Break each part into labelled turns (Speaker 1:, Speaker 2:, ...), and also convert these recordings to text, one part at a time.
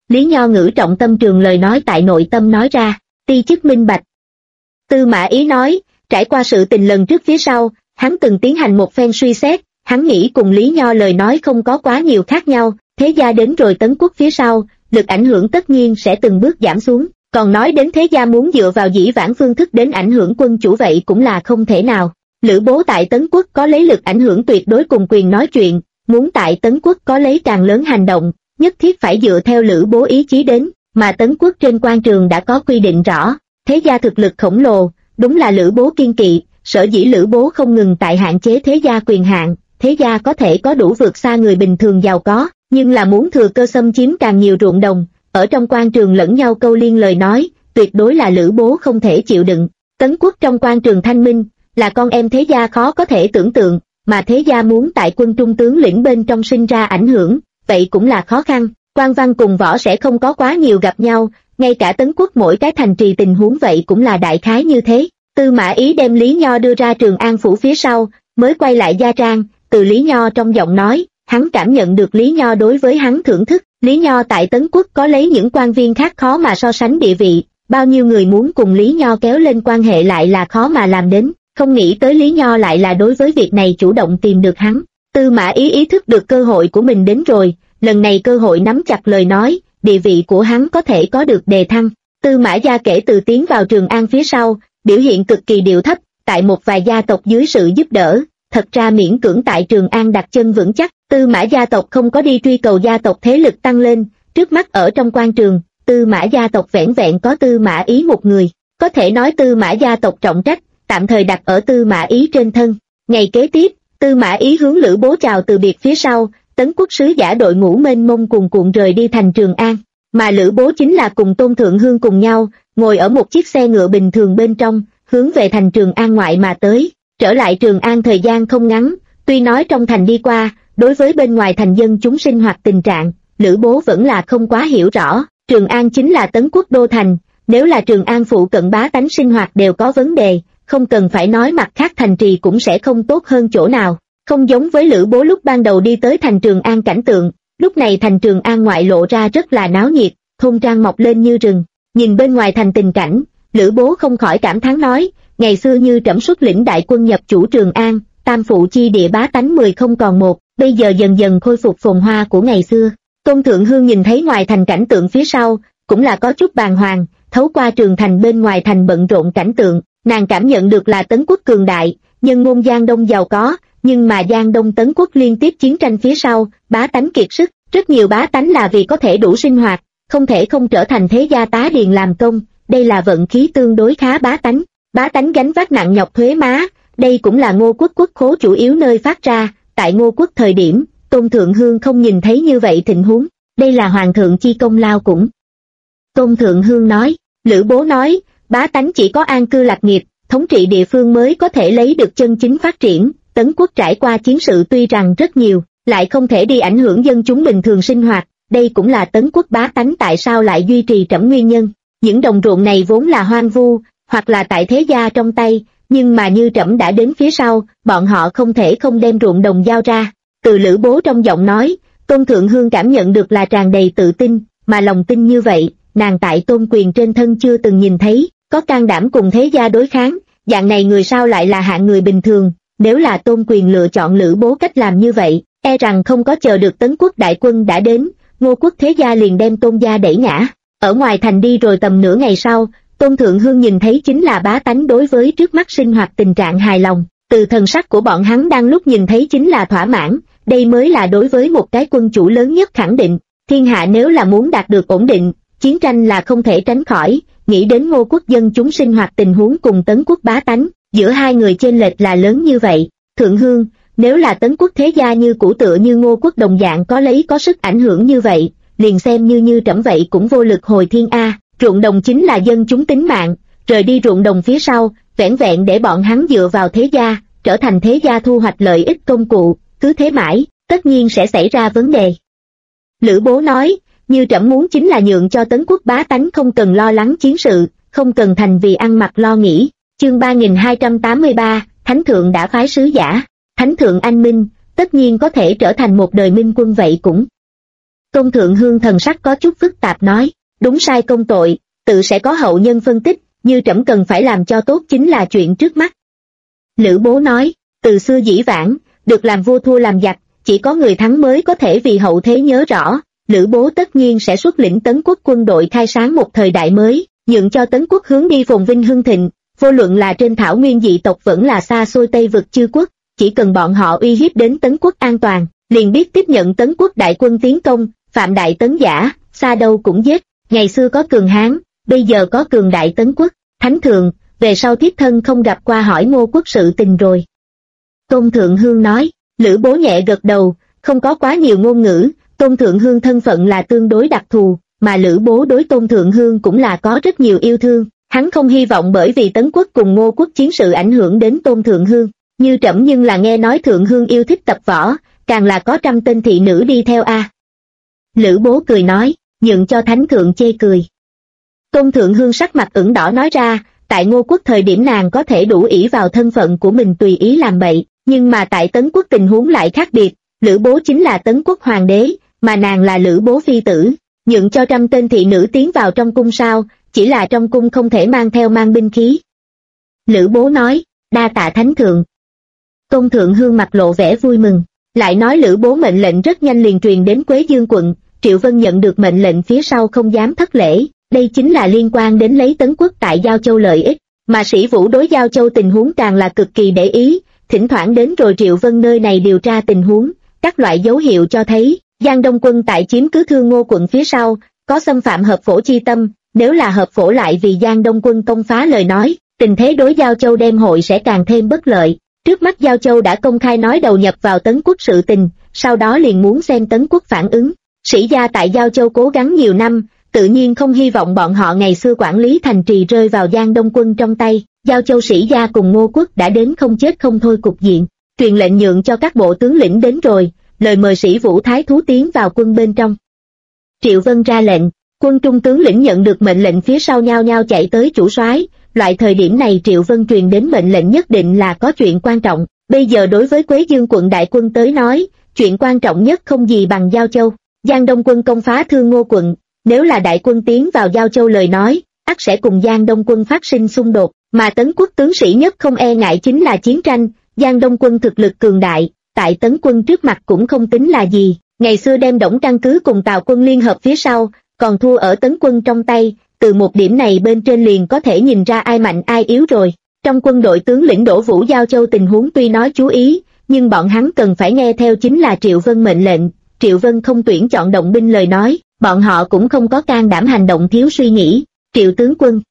Speaker 1: Lý Nho ngữ trọng tâm trường lời nói tại nội tâm nói ra, ti chức minh bạch. Tư Mã Ý nói, trải qua sự tình lần trước phía sau, hắn từng tiến hành một phen suy xét, hắn nghĩ cùng Lý Nho lời nói không có quá nhiều khác nhau, thế gia đến rồi Tấn Quốc phía sau, lực ảnh hưởng tất nhiên sẽ từng bước giảm xuống, còn nói đến thế gia muốn dựa vào dĩ vãng phương thức đến ảnh hưởng quân chủ vậy cũng là không thể nào. Lữ Bố tại Tấn Quốc có lấy lực ảnh hưởng tuyệt đối cùng quyền nói chuyện, muốn tại Tấn Quốc có lấy càng lớn hành động, nhất thiết phải dựa theo Lữ Bố ý chí đến, mà Tấn Quốc trên quan trường đã có quy định rõ, thế gia thực lực khổng lồ, đúng là Lữ Bố kiên kỵ, sở dĩ Lữ Bố không ngừng tại hạn chế thế gia quyền hạn, thế gia có thể có đủ vượt xa người bình thường giàu có, nhưng là muốn thừa cơ xâm chiếm càng nhiều ruộng đồng, ở trong quan trường lẫn nhau câu liên lời nói, tuyệt đối là Lữ Bố không thể chịu đựng. Tấn Quốc trong quan trường thanh minh, là con em thế gia khó có thể tưởng tượng, mà thế gia muốn tại quân trung tướng lĩnh bên trong sinh ra ảnh hưởng, vậy cũng là khó khăn. Quan văn cùng võ sẽ không có quá nhiều gặp nhau, ngay cả Tấn Quốc mỗi cái thành trì tình huống vậy cũng là đại khái như thế. Tư Mã Ý đem Lý Nho đưa ra Trường An phủ phía sau, mới quay lại gia trang, từ Lý Nho trong giọng nói, hắn cảm nhận được Lý Nho đối với hắn thưởng thức. Lý Nho tại Tấn Quốc có lấy những quan viên khác khó mà so sánh địa vị, bao nhiêu người muốn cùng Lý Nho kéo lên quan hệ lại là khó mà làm đến, không nghĩ tới Lý Nho lại là đối với việc này chủ động tìm được hắn. Tư Mã Ý ý thức được cơ hội của mình đến rồi, lần này cơ hội nắm chặt lời nói, địa vị của hắn có thể có được đề thăng. Tư Mã gia kể từ tiến vào Trường An phía sau, biểu hiện cực kỳ điệu thấp, tại một vài gia tộc dưới sự giúp đỡ, thật ra miễn cưỡng tại Trường An đặt chân vững chắc. Tư Mã gia tộc không có đi truy cầu gia tộc thế lực tăng lên, trước mắt ở trong quan trường, Tư Mã gia tộc vẻn vẹn có Tư Mã Ý một người, có thể nói Tư Mã gia tộc trọng trách, tạm thời đặt ở Tư Mã Ý trên thân. Ngày kế tiếp, Tư Mã Ý hướng Lữ Bố chào từ biệt phía sau, Tấn Quốc sứ giả đội ngũ mênh mông cuồn cuộn rời đi thành Trường An, mà Lữ Bố chính là cùng Tôn Thượng Hương cùng nhau, ngồi ở một chiếc xe ngựa bình thường bên trong, hướng về thành Trường An ngoại mà tới. Trở lại Trường An thời gian không ngắn, tuy nói trong thành đi qua, đối với bên ngoài thành dân chúng sinh hoạt tình trạng, Lữ Bố vẫn là không quá hiểu rõ. Trường An chính là Tấn Quốc đô thành, nếu là Trường An phụ cận bá tánh sinh hoạt đều có vấn đề, không cần phải nói mặt khác thành trì cũng sẽ không tốt hơn chỗ nào. Không giống với Lữ Bố lúc ban đầu đi tới thành Trường An cảnh tượng, lúc này thành Trường An ngoại lộ ra rất là náo nhiệt, thôn trang mọc lên như rừng. Nhìn bên ngoài thành tình cảnh, Lữ Bố không khỏi cảm thán nói, ngày xưa như trẫm xuất lĩnh đại quân nhập chủ Trường An, tam phụ chi địa bá tánh 10 không còn một, bây giờ dần dần khôi phục phồn hoa của ngày xưa. Tôn Thượng Hương nhìn thấy ngoài thành cảnh tượng phía sau, cũng là có chút bàng hoàng, thấu qua trường thành bên ngoài thành bận rộn cảnh tượng, nàng cảm nhận được là Tấn Quốc cường đại, nhân môn Giang Đông giàu có, nhưng mà Giang Đông Tấn Quốc liên tiếp chiến tranh phía sau, bá tánh kiệt sức, rất nhiều bá tánh là vì có thể đủ sinh hoạt, không thể không trở thành thế gia tá điền làm công, đây là vận khí tương đối khá bá tánh gánh vác nặng nhọc thuế má, đây cũng là Ngô Quốc quốc khố chủ yếu nơi phát ra. Tại Ngô Quốc thời điểm, Tôn Thượng Hương không nhìn thấy như vậy tình huống, đây là hoàng thượng chi công lao cũng. Tôn Thượng Hương nói, Lữ Bố nói, bá tánh chỉ có an cư lạc nghiệp, thống trị địa phương mới có thể lấy được chân chính phát triển. Tấn Quốc trải qua chiến sự tuy rằng rất nhiều, lại không thể đi ảnh hưởng dân chúng bình thường sinh hoạt, đây cũng là Tấn Quốc bá tánh tại sao lại duy trì trẫm nguyên nhân. Những đồng ruộng này vốn là hoang vu, hoặc là tại thế gia trong tay, nhưng mà như trẫm đã đến phía sau, bọn họ không thể không đem ruộng đồng giao ra. Từ Lữ Bố trong giọng nói, Tôn Thượng Hương cảm nhận được là tràn đầy tự tin, mà lòng tin như vậy, nàng tại Tôn Quyền trên thân chưa từng nhìn thấy, có can đảm cùng thế gia đối kháng, dạng này người sao lại là hạng người bình thường. Nếu là Tôn Quyền lựa chọn Lữ Bố cách làm như vậy, e rằng không có chờ được Tấn Quốc đại quân đã đến, Ngô Quốc thế gia liền đem Tôn gia đẩy ngã. Ở ngoài thành đi rồi tầm nửa ngày sau, Tôn Thượng Hương nhìn thấy chính là bá tánh đối với trước mắt sinh hoạt tình trạng hài lòng, từ thần sắc của bọn hắn đang lúc nhìn thấy chính là thỏa mãn, đây mới là đối với một cái quân chủ lớn nhất khẳng định. Thiên hạ nếu là muốn đạt được ổn định, chiến tranh là không thể tránh khỏi, nghĩ đến Ngô Quốc dân chúng sinh hoạt tình huống cùng Tấn Quốc bá tánh, giữa hai người chênh lệch là lớn như vậy. Thượng Hương, nếu là Tấn Quốc thế gia như cũ tựa như Ngô Quốc đồng dạng có sức ảnh hưởng như vậy, liền xem như trẫm vậy cũng vô lực hồi thiên a. Ruộng đồng chính là dân chúng tính mạng, rời đi ruộng đồng phía sau, vẻn vẹn để bọn hắn dựa vào thế gia, trở thành thế gia thu hoạch lợi ích công cụ, cứ thế mãi, tất nhiên sẽ xảy ra vấn đề. Lữ Bố nói, như trẫm muốn chính là nhượng cho Tấn Quốc bá tánh không cần lo lắng chiến sự, không cần thành vì ăn mặc lo nghĩ. Chương 3283, Thánh Thượng đã phái sứ giả, Thánh Thượng anh minh, tất nhiên có thể trở thành một đời minh quân vậy cũng. Công Thượng Hương thần sắc có chút phức tạp nói, đúng sai công tội, tự sẽ có hậu nhân phân tích, như trẫm cần phải làm cho tốt chính là chuyện trước mắt. Lữ Bố nói, từ xưa dĩ vãng, được làm vua thua làm giặc, chỉ có người thắng mới có thể vì hậu thế nhớ rõ. Lữ Bố tất nhiên sẽ xuất lĩnh Tấn Quốc quân đội khai sáng một thời đại mới, nhượng cho Tấn Quốc hướng đi phồn vinh hưng thịnh, vô luận là trên thảo nguyên dị tộc vẫn là xa xôi Tây vực chư quốc, chỉ cần bọn họ uy hiếp đến Tấn Quốc an toàn, liền biết tiếp nhận Tấn Quốc đại quân tiến công, phạm đại tấn giả, xa đâu cũng giết. Ngày xưa có cường Hán, bây giờ có cường đại Tấn Quốc. Thánh thượng, về sau thiếp thân không gặp qua hỏi Ngô quốc sự tình rồi. Công Thượng Hương nói. Lữ Bố nhẹ gật đầu, không có quá nhiều ngôn ngữ. Tôn Thượng Hương thân phận là tương đối đặc thù, mà Lữ Bố đối Tôn Thượng Hương cũng là có rất nhiều yêu thương. Hắn không hy vọng bởi vì Tấn Quốc cùng Ngô quốc chiến sự ảnh hưởng đến Tôn Thượng Hương. Như trẫm nhưng là nghe nói Thượng Hương yêu thích tập võ, càng là có 100 tên thị nữ đi theo a. Lữ Bố cười nói, nhượng cho Thánh thượng chê cười. Tôn Thượng Hương sắc mặt ửng đỏ nói ra, tại Ngô quốc thời điểm nàng có thể đủ ỷ vào thân phận của mình tùy ý làm bậy, nhưng mà tại Tấn Quốc tình huống lại khác biệt. Lữ Bố chính là Tấn Quốc hoàng đế, mà nàng là Lữ Bố phi tử, nhượng cho 100 tên thị nữ tiến vào trong cung sao, chỉ là trong cung không thể mang binh khí. Lữ Bố nói, đa tạ Thánh thượng. Tôn Thượng Hương mặt lộ vẻ vui mừng, lại nói Lữ Bố mệnh lệnh rất nhanh liền truyền đến Quế Dương quận. Triệu Vân nhận được mệnh lệnh phía sau không dám thất lễ, đây chính là liên quan đến lấy Tấn Quốc tại Giao Châu lợi ích, mà Sĩ Vũ đối Giao Châu tình huống càng là cực kỳ để ý, thỉnh thoảng đến rồi Triệu Vân nơi này điều tra tình huống, các loại dấu hiệu cho thấy, Giang Đông quân tại chiếm cứ Thương Ngô quận phía sau, có xâm phạm hợp phổ chi tâm, nếu là hợp phổ lại vì Giang Đông quân công phá lời nói, tình thế đối Giao Châu đem hội sẽ càng thêm bất lợi. Trước mắt Giao Châu đã công khai nói đầu nhập vào Tấn Quốc sự tình, sau đó liền muốn xem Tấn Quốc phản ứng. Sĩ gia tại Giao Châu cố gắng nhiều năm, tự nhiên không hy vọng bọn họ ngày xưa quản lý thành trì rơi vào Giang Đông quân trong tay. Giao Châu sĩ gia cùng Ngô quốc đã đến không chết không thôi cục diện, truyền lệnh nhượng cho các bộ tướng lĩnh đến rồi, lời mời Sĩ Vũ thái thú tiến vào quân bên trong. Triệu Vân ra lệnh, quân trung tướng lĩnh nhận được mệnh lệnh phía sau nhao nhao chạy tới chủ soái. Loại thời điểm này Triệu Vân truyền đến mệnh lệnh nhất định là có chuyện quan trọng. Bây giờ đối với Quế Dương quận đại quân tới nói, chuyện quan trọng nhất không gì bằng Giao Châu. Giang Đông quân công phá Thương Ngô quận, nếu là đại quân tiến vào Giao Châu lời nói, ắt sẽ cùng Giang Đông quân phát sinh xung đột, mà Tấn Quốc tướng sĩ nhất không e ngại chính là chiến tranh. Giang Đông quân thực lực cường đại, tại Tấn quân trước mặt cũng không tính là gì, ngày xưa đem Đổng căn cứ cùng Tào quân liên hợp phía sau, còn thua ở Tấn quân trong tay, từ một điểm này bên trên liền có thể nhìn ra ai mạnh ai yếu rồi. Trong quân đội tướng lĩnh Đỗ Vũ Giao Châu tình huống tuy nói chú ý, nhưng bọn hắn cần phải nghe theo chính là Triệu Vân mệnh lệnh. Triệu Vân không tuyển chọn động binh lời nói, bọn họ cũng không có can đảm hành động thiếu suy nghĩ. Triệu tướng quân.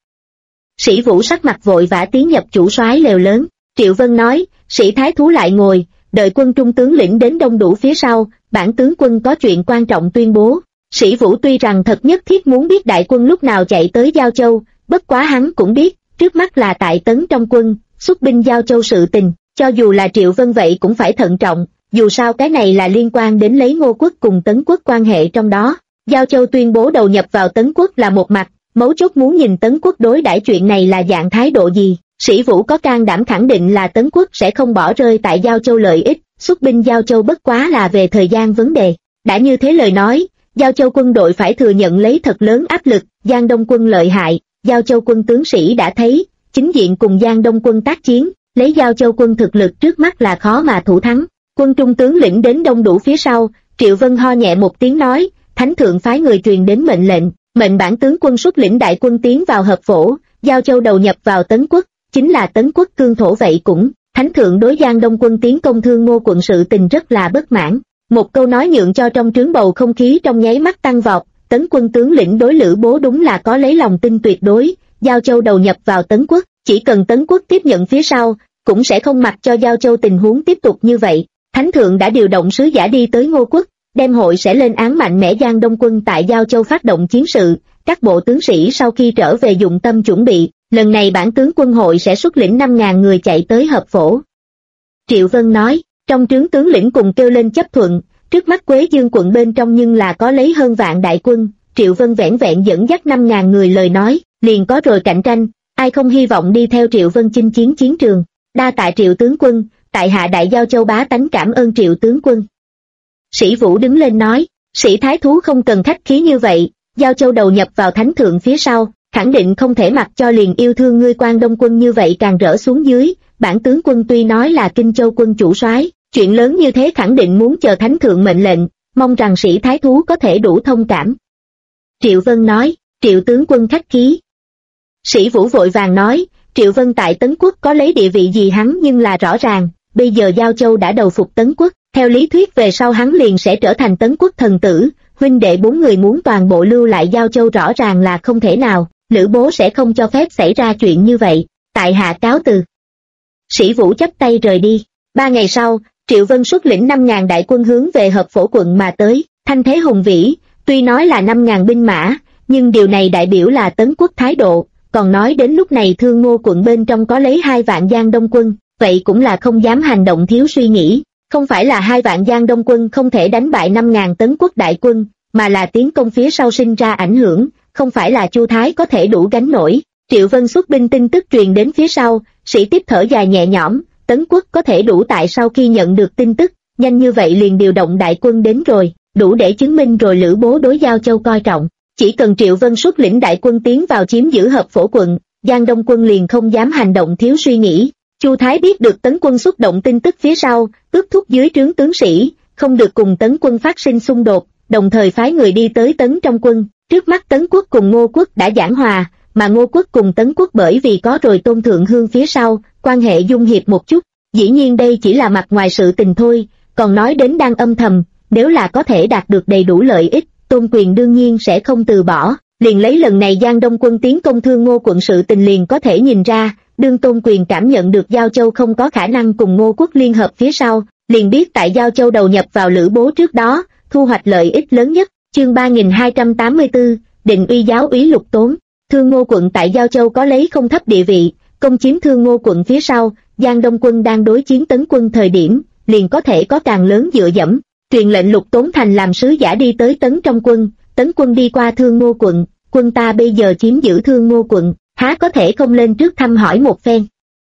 Speaker 1: Sĩ Vũ sắc mặt vội vã tiến nhập chủ soái lều lớn. Triệu Vân nói, Sĩ thái thú lại ngồi, đợi quân trung tướng lĩnh đến đông đủ phía sau, bản tướng quân có chuyện quan trọng tuyên bố. Sĩ Vũ tuy rằng thật nhất thiết muốn biết đại quân lúc nào chạy tới Giao Châu, bất quá hắn cũng biết, trước mắt là tại Tấn trong quân, xuất binh Giao Châu sự tình, cho dù là Triệu Vân vậy cũng phải thận trọng, dù sao cái này là liên quan đến lấy Ngô quốc cùng Tấn quốc quan hệ trong đó. Giao Châu tuyên bố đầu nhập vào Tấn quốc là một mặt, mấu chốt muốn nhìn Tấn quốc đối đãi chuyện này là dạng thái độ gì. Sĩ Vũ có can đảm khẳng định là Tấn quốc sẽ không bỏ rơi tại Giao Châu lợi ích, xuất binh Giao Châu bất quá là về thời gian vấn đề. Đã như thế lời nói, Giao Châu quân đội phải thừa nhận lấy thật lớn áp lực. Giang Đông quân lợi hại, Giao Châu quân tướng sĩ đã thấy, chính diện cùng Giang Đông quân tác chiến, lấy Giao Châu quân thực lực trước mắt là khó mà thủ thắng. Quân trung tướng lĩnh đến đông đủ phía sau, Triệu Vân ho nhẹ một tiếng nói, Thánh thượng phái người truyền đến mệnh lệnh, mệnh bản tướng quân xuất lĩnh đại quân tiến vào hợp phổ, Giao Châu đầu nhập vào Tấn quốc, chính là Tấn quốc cương thổ vậy cũng. Thánh thượng đối Giang Đông quân tiến công Thương Ngô quận sự tình rất là bất mãn. Một câu nói nhượng cho trong trướng bầu không khí trong nháy mắt tăng vọt. Tấn quân tướng lĩnh đối Lữ Bố đúng là có lấy lòng tin tuyệt đối. Giao Châu đầu nhập vào Tấn quốc, chỉ cần Tấn quốc tiếp nhận phía sau, cũng sẽ không mặc cho Giao Châu tình huống tiếp tục như vậy. Thánh thượng đã điều động sứ giả đi tới Ngô quốc, đem hội sẽ lên án mạnh mẽ Giang Đông quân tại Giao Châu phát động chiến sự. Các bộ tướng sĩ sau khi trở về dụng tâm chuẩn bị, lần này bản tướng quân hội sẽ xuất lĩnh 5.000 người chạy tới hợp phổ. Triệu Vân nói, trong trướng tướng lĩnh cùng kêu lên chấp thuận, trước mắt Quế Dương quận bên trong nhưng là có lấy hơn vạn đại quân. Triệu Vân vẻn vẹn dẫn dắt 5.000 người lời nói, liền có rồi cạnh tranh, ai không hy vọng đi theo Triệu Vân chinh chiến chiến trường. Đa tạ Triệu tướng quân, tại hạ đại Giao Châu bá tánh cảm ơn Triệu tướng quân. Sĩ Vũ đứng lên nói, Sĩ thái thú không cần khách khí như vậy, Giao Châu đầu nhập vào thánh thượng phía sau, khẳng định không thể mặc cho liền yêu thương ngươi Quan Đông quân như vậy càng rỡ xuống dưới. Bản tướng quân tuy nói là Kinh Châu quân chủ soái, chuyện lớn như thế khẳng định muốn chờ thánh thượng mệnh lệnh, mong rằng sĩ thái thú có thể đủ thông cảm. Triệu Vân nói, Triệu tướng quân khách khí. Sĩ Vũ vội vàng nói, Triệu Vân tại Tấn Quốc có lấy địa vị gì hắn nhưng là rõ ràng, bây giờ Giao Châu đã đầu phục Tấn Quốc, theo lý thuyết về sau hắn liền sẽ trở thành Tấn Quốc thần tử, huynh đệ 4 người muốn toàn bộ lưu lại Giao Châu rõ ràng là không thể nào, Lữ bố sẽ không cho phép xảy ra chuyện như vậy, tại hạ cáo từ. Sĩ Vũ chắp tay rời đi. 3 ngày sau, Triệu Vân xuất lĩnh 5.000 đại quân hướng về Hợp Phổ quận mà tới, thanh thế hùng vĩ, tuy nói là 5.000 binh mã, nhưng điều này đại biểu là Tấn Quốc thái độ, còn nói đến lúc này Thương Ngô quận bên trong có lấy 2 vạn Giang Đông quân, vậy cũng là không dám hành động thiếu suy nghĩ, không phải là 2 vạn Giang Đông quân không thể đánh bại 5.000 Tấn Quốc đại quân, mà là tiến công phía sau sinh ra ảnh hưởng, không phải là Chu Thái có thể đủ gánh nổi. Triệu Vân xuất binh tin tức truyền đến phía sau, Sĩ tiếp thở dài nhẹ nhõm, Tấn Quốc có thể đủ tại sau khi nhận được tin tức, nhanh như vậy liền điều động đại quân đến rồi, đủ để chứng minh rồi Lữ bố đối Giao Châu coi trọng. Chỉ cần Triệu Vân xuất lĩnh đại quân tiến vào chiếm giữ Hợp Phổ quận, Giang Đông quân liền không dám hành động thiếu suy nghĩ. Chu Thái biết được Tấn quân xuất động tin tức phía sau, ước thúc dưới trướng tướng sĩ, không được cùng Tấn quân phát sinh xung đột, đồng thời phái người đi tới Tấn trong quân. Trước mắt Tấn quốc cùng Ngô quốc đã giảng hòa, mà Ngô quốc cùng Tấn quốc bởi vì có rồi Tôn Thượng Hương phía sau, quan hệ dung hiệp một chút. Dĩ nhiên đây chỉ là mặt ngoài sự tình thôi, còn nói đến đang âm thầm, nếu là có thể đạt được đầy đủ lợi ích, Tôn Quyền đương nhiên sẽ không từ bỏ. Liền lấy lần này Giang Đông quân tiến công Thương Ngô quận sự tình liền có thể nhìn ra, đương Tôn Quyền cảm nhận được Giao Châu không có khả năng cùng Ngô quốc liên hợp phía sau, liền biết tại Giao Châu đầu nhập vào Lữ bố trước đó, thu hoạch lợi ích lớn nhất. Chương 3284, định uy giáo úy Lục Tốn. Thương Ngô quận tại Giao Châu có lấy không thấp địa vị, công chiếm Thương Ngô quận phía sau, Giang Đông quân đang đối chiến Tấn quân thời điểm, liền có thể có càng lớn dựa dẫm. Truyền lệnh Lục Tốn thành làm sứ giả đi tới Tấn trong quân, Tấn quân đi qua Thương Ngô quận, quân ta bây giờ chiếm giữ Thương Ngô quận, há có thể không lên trước thăm hỏi một phen.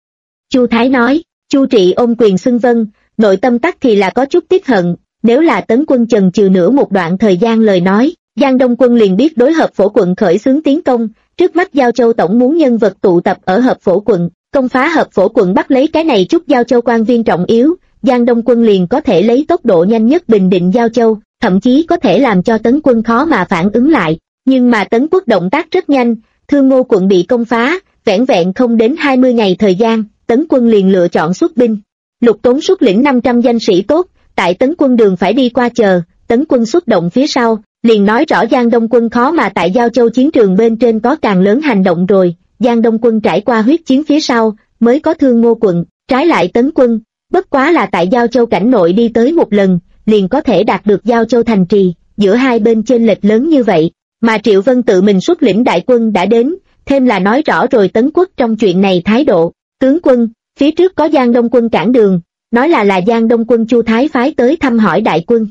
Speaker 1: Chu Thái nói, Chu Trị ôm quyền xưng vâng, nội tâm tắc thì là có chút tiếc hận, nếu là Tấn quân chần chừ nữa một đoạn thời gian lời nói, Giang Đông quân liền biết đối Hợp Phổ quận khởi xướng tiến công, trước mắt Giao Châu tổng muốn nhân vật tụ tập ở Hợp Phổ quận, công phá Hợp Phổ quận bắt lấy cái này chút Giao Châu quan viên trọng yếu, Giang Đông quân liền có thể lấy tốc độ nhanh nhất bình định Giao Châu, thậm chí có thể làm cho Tấn quân khó mà phản ứng lại. Nhưng mà Tấn quốc động tác rất nhanh, Thương Ngô quận bị công phá, vẻn vẹn không đến 20 ngày thời gian, Tấn quân liền lựa chọn xuất binh. Lục Tốn xuất lĩnh 500 danh sĩ tốt, tại Tấn quân đường phải đi qua chờ, Tấn quân xuất động phía sau, liền nói rõ Giang Đông quân khó mà tại Giao Châu chiến trường bên trên có càng lớn hành động rồi, Giang Đông quân trải qua huyết chiến phía sau, mới có Thương Ngô quận, trái lại Tấn quân, bất quá là tại Giao Châu cảnh nội đi tới một lần, liền có thể đạt được Giao Châu thành trì, giữa hai bên chênh lệch lớn như vậy, mà Triệu Vân tự mình xuất lĩnh đại quân đã đến, thêm là nói rõ rồi Tấn quốc trong chuyện này thái độ. Tướng quân, phía trước có Giang Đông quân cản đường, nói là Giang Đông quân Chu Thái phái tới thăm hỏi đại quân.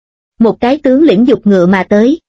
Speaker 1: Một cái tướng lĩnh dục ngựa mà tới.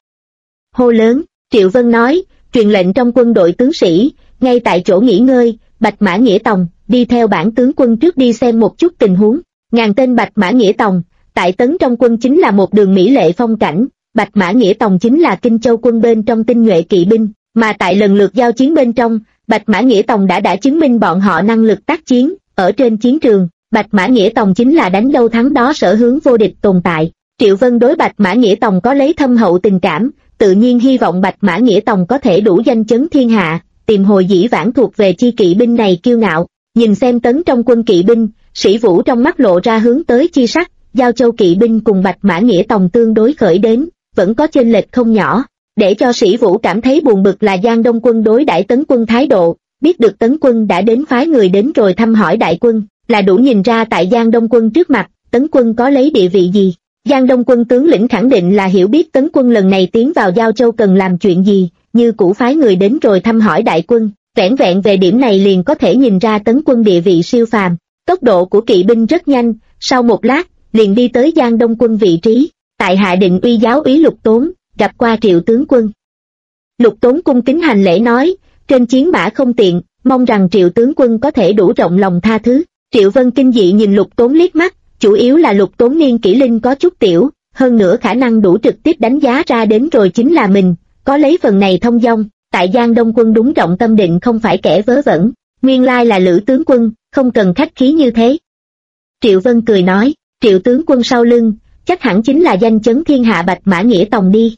Speaker 1: Hô lớn, Triệu Vân nói, truyền lệnh trong quân đội tướng sĩ, ngay tại chỗ nghỉ ngơi, Bạch Mã Nghĩa Tòng, đi theo bản tướng quân trước đi xem một chút tình huống. Ngàn tên Bạch Mã Nghĩa Tòng, tại Tấn trong quân chính là một đường mỹ lệ phong cảnh, Bạch Mã Nghĩa Tòng chính là Kinh Châu quân bên trong tinh nhuệ kỵ binh, mà tại lần lượt giao chiến bên trong, Bạch Mã Nghĩa Tòng đã chứng minh bọn họ năng lực tác chiến, ở trên chiến trường, Bạch Mã Nghĩa Tòng chính là đánh đâu thắng đó sở hướng vô địch tồn tại. Triệu Vân đối Bạch Mã Nghĩa Tòng có lấy thâm hậu tình cảm, tự nhiên hy vọng Bạch Mã Nghĩa Tòng có thể đủ danh chấn thiên hạ, tìm hồi dĩ vãng thuộc về chi kỵ binh này kiêu ngạo. Nhìn xem Tấn trong quân kỵ binh, Sĩ Vũ trong mắt lộ ra hướng tới chi sắc, Giao Châu kỵ binh cùng Bạch Mã Nghĩa Tòng tương đối khởi đến, vẫn có chênh lệch không nhỏ. Để cho Sĩ Vũ cảm thấy buồn bực là Giang Đông quân đối đãi Tấn quân thái độ, biết được Tấn quân đã đến phái người đến rồi thăm hỏi đại quân, là đủ nhìn ra tại Giang Đông quân trước mặt, Tấn quân có lấy địa vị gì. Giang Đông quân tướng lĩnh khẳng định là hiểu biết Tấn quân lần này tiến vào Giao Châu cần làm chuyện gì, như cũ phái người đến rồi thăm hỏi đại quân, vẻn vẹn về điểm này liền có thể nhìn ra Tấn quân địa vị siêu phàm. Tốc độ của kỵ binh rất nhanh, sau một lát, liền đi tới Giang Đông quân vị trí, tại hạ định uy giáo úy Lục Tốn, gặp qua Triệu tướng quân. Lục Tốn cung kính hành lễ nói, trên chiến mã không tiện, mong rằng Triệu tướng quân có thể đủ rộng lòng tha thứ. Triệu Vân kinh dị nhìn Lục Tốn liếc mắt, chủ yếu là Lục Tốn niên kỷ linh có chút tiểu, hơn nữa khả năng đủ trực tiếp đánh giá ra đến rồi chính là mình, có lấy phần này thông dong, tại Giang Đông Quân đúng trọng tâm định không phải kẻ vớ vẩn, nguyên lai là Lữ tướng quân, không cần khách khí như thế. Triệu Vân cười nói, Triệu tướng quân sau lưng, chắc hẳn chính là danh chấn thiên hạ Bạch Mã Nghĩa Tòng đi.